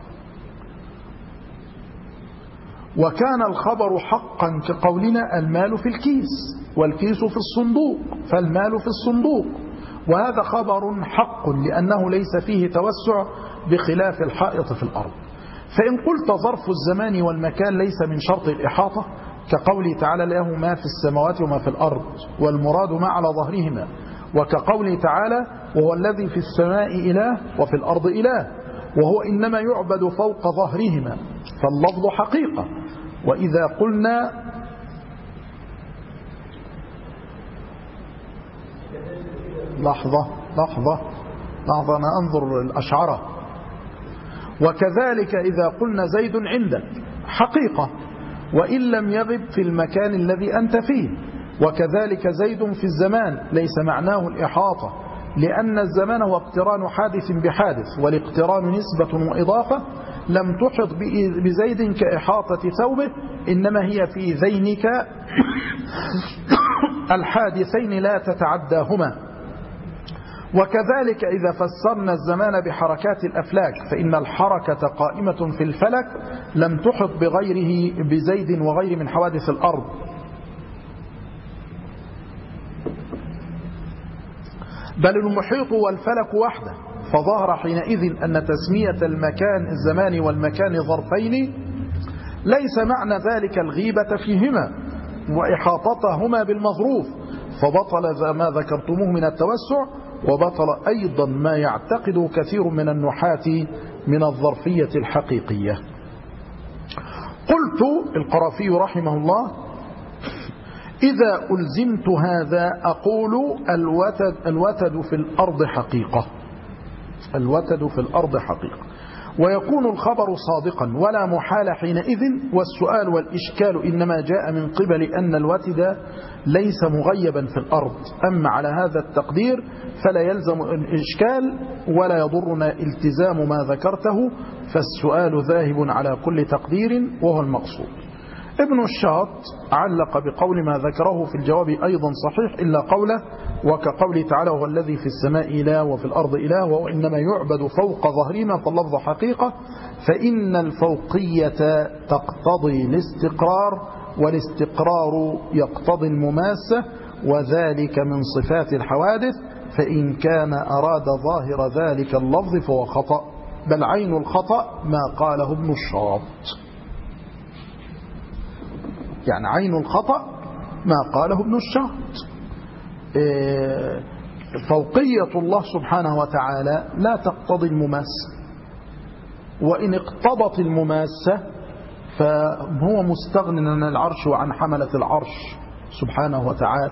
وكان الخبر حقا كقولنا المال في الكيس والكيس في الصندوق، فالمال في الصندوق، وهذا خبر حق لأنه ليس فيه توسع بخلاف الحائط في الأرض. فإن قلت ظرف الزمان والمكان ليس من شرط الإحاطة، كقوله تعالى له ما في السماوات وما في الأرض والمراد ما على ظهرهما، وكقوله تعالى وهو الذي في السماء إله وفي الأرض إله وهو إنما يعبد فوق ظهرهما، فاللفظ حقيقة. وإذا قلنا لحظة أنا أنظر الأشعرة. وكذلك إذا قلنا زيد عندك حقيقة وإن لم يغب في المكان الذي أنت فيه، وكذلك زيد في الزمان ليس معناه الإحاطة، لأن الزمان هو اقتران حادث بحادث، والاقتران نسبة وإضافة. لم تحط بزيد كإحاطة ثوبه، إنما هي في ذينك الحادثين لا تتعداهما. وكذلك إذا فسرنا الزمان بحركات الأفلاك، فإن الحركة قائمة في الفلك لم تحط بغيره بزيد وغير من حوادث الأرض. بل المحيط والفلك وحده، فظهر حينئذ أن تسمية المكان الزمان والمكان ظرفين ليس معنى ذلك الغيبة فيهما وإحاطتهما بالمظروف، فبطل ما ذكرتموه من التوسع، وبطل أيضا ما يعتقد كثير من النحاة من الظرفية الحقيقية. قلت القرافي رحمه الله: إذا ألزمت هذا أقول الوتد في الأرض حقيقة، الوتد في الأرض حقيقة، ويكون الخبر صادقا ولا محال حينئذ، والسؤال والإشكال إنما جاء من قبل أن الوتد ليس مغيبا في الأرض. أما على هذا التقدير فلا يلزم الإشكال ولا يضرنا التزام ما ذكرته، فالسؤال ذاهب على كل تقدير وهو المقصود. ابن الشاط علق بقول ما ذكره في الجواب أيضا صحيح إلا قوله: وكقوله تعالى: هو الذي في السماء إله وفي الأرض إله وهو إنما يعبد فوق ظهرنا، فاللفظ حقيقة، فإن الفوقية تقتضي الاستقرار، والاستقرار يقتضي المماسة، وذلك من صفات الحوادث، فإن كان أراد ظاهر ذلك اللفظ فهو خطأ، بل عين الخطأ ما قاله ابن الشاط، يعني عين الخطأ ما قاله ابن الشاط. فوقية الله سبحانه وتعالى لا تقتضي المماسة، وإن اقتضت المماسة فهو مستغن عن العرش وعن حملة العرش سبحانه وتعالى،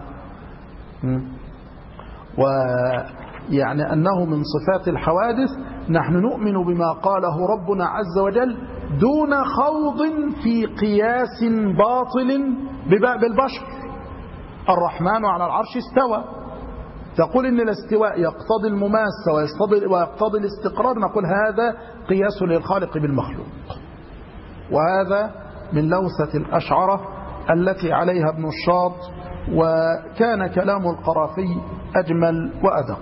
ويعني أنه من صفات الحوادث. نحن نؤمن بما قاله ربنا عز وجل دون خوض في قياس باطل بالبشر. الرحمن على العرش استوى، تقول إن الاستواء يقتضي المماسة ويقتضي الاستقرار، نقول هذا قياس للخالق بالمخلوق، وهذا من لوثة الأشعرة التي عليها ابن الشاط، وكان كلام القرافي أجمل وأدق.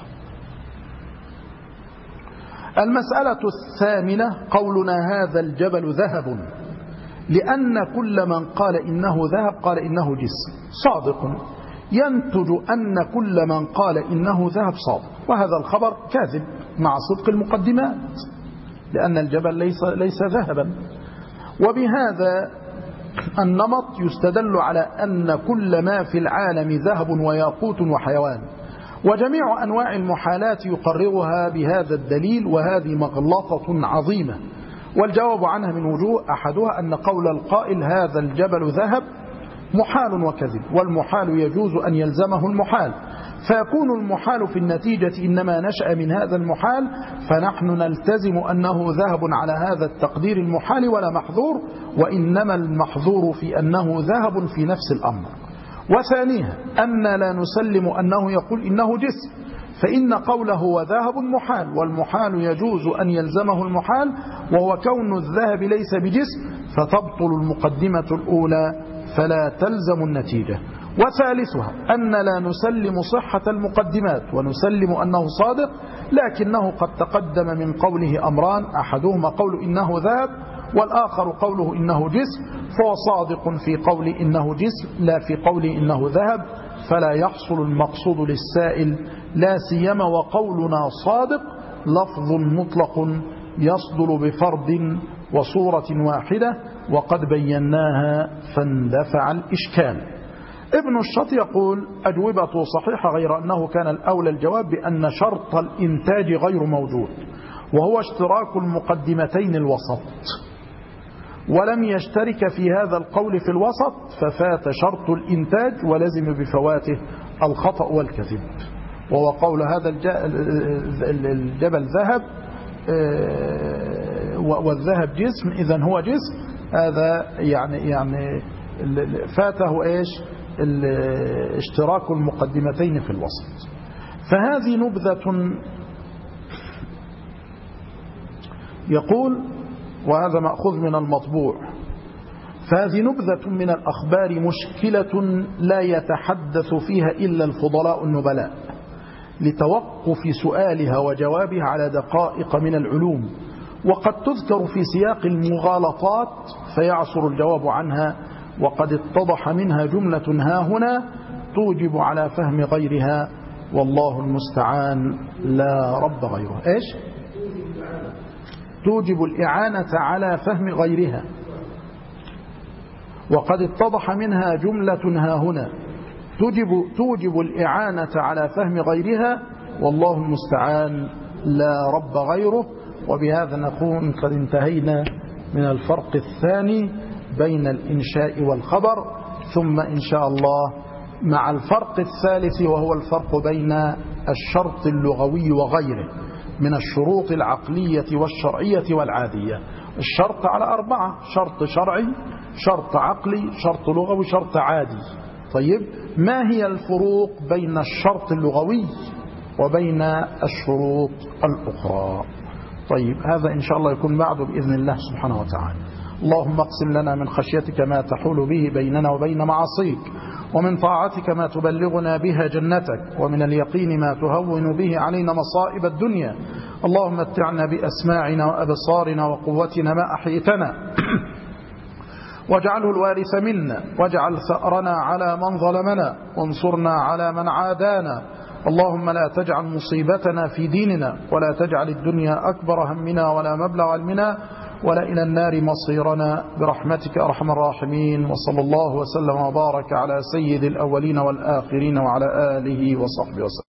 المسألة الثامنة: قولنا هذا الجبل ذهب، لأن كل من قال إنه ذهب قال إنه جسم صادق، ينتج أن كل من قال إنه ذهب صادق، وهذا الخبر كاذب مع صدق المقدمات، لأن الجبل ليس ذهبا. وبهذا النمط يستدل على أن كل ما في العالم ذهب وياقوت وحيوان، وجميع أنواع المحالات يقررها بهذا الدليل، وهذه مغلطة عظيمة. والجواب عنها من وجوه: أحدها أن قول القائل هذا الجبل ذهب محال وكذب، والمحال يجوز أن يلزمه المحال، فيكون المحال في النتيجة إنما نشأ من هذا المحال، فنحن نلتزم أنه ذهب على هذا التقدير المحال ولا محظور، وإنما المحظور في أنه ذهب في نفس الأمر. وثانيها أن لا نسلم أنه يقول إنه جسم، فإن قوله وذهب محال، والمحال يجوز أن يلزمه المحال، وهو كون الذهب ليس بجسم، فتبطل المقدمة الأولى فلا تلزم النتيجة. وثالثها أن لا نسلم صحة المقدمات ونسلم أنه صادق، لكنه قد تقدم من قوله أمران: أحدهما قول إنه ذهب، والآخر قوله إنه جسم، فهو صادق في قول إنه جسم لا في قول إنه ذهب، فلا يحصل المقصود للسائل، لا سيما وقولنا صادق لفظ مطلق يصدر بفرد وصورة واحدة، وقد بيناها فاندفع الإشكال. ابن الشاط يقول: أجوبته صحيحة، غير أنه كان الأولى الجواب بأن شرط الإنتاج غير موجود، وهو اشتراك المقدمتين الوسط، ولم يشترك في هذا القول في الوسط، ففات شرط الإنتاج ولزم بفواته الخطأ والكذب. وهو قول هذا الجبل ذهب والذهب جسم، إذن هو جسم، هذا يعني فاته إيش اشتراك المقدمتين في الوسط. فهذه نبذة، يقول وهذا مأخوذ من المطبوع، فهذه نبذة من الأخبار مشكلة لا يتحدث فيها إلا الفضلاء النبلاء، لتوقف سؤالها وجوابها على دقائق من العلوم، وقد تذكر في سياق المغالطات فيعصر الجواب عنها، وقد اتضح منها جملة هاهنا توجب على فهم غيرها، والله المستعان لا رب غيره. إيش؟ توجب الإعانة على فهم غيرها، وقد اتضح منها جملة هاهنا توجب الإعانة على فهم غيرها، والله المستعان لا رب غيره. وبهذا نكون قد انتهينا من الفرق الثاني بين الإنشاء والخبر، ثم إن شاء الله مع الفرق الثالث وهو الفرق بين الشرط اللغوي وغيره من الشروط العقلية والشرعية والعادية. الشرط على 4: شرط شرعي، شرط عقلي، شرط لغوي، شرط عادي. طيب، ما هي الفروق بين الشرط اللغوي وبين الشروط الأخرى؟ طيب، هذا إن شاء الله يكون بعده بإذن الله سبحانه وتعالى. اللهم اقسم لنا من خشيتك ما تحول به بيننا وبين معاصيك، ومن طاعتك ما تبلغنا بها جنتك، ومن اليقين ما تهون به علينا مصائب الدنيا. اللهم متعنا بأسماعنا وأبصارنا وقوتنا ما أحيتنا واجعله الوارث منا، واجعل ثأرنا على من ظلمنا، وانصرنا على من عادانا. اللهم لا تجعل مصيبتنا في ديننا، ولا تجعل الدنيا أكبر همنا ولا مبلغ علمنا ولا إلى النار مصيرنا، برحمتك أرحم الراحمين. وصلى الله وسلم وبارك على سيد الأولين والآخرين وعلى آله وصحبه وسلم.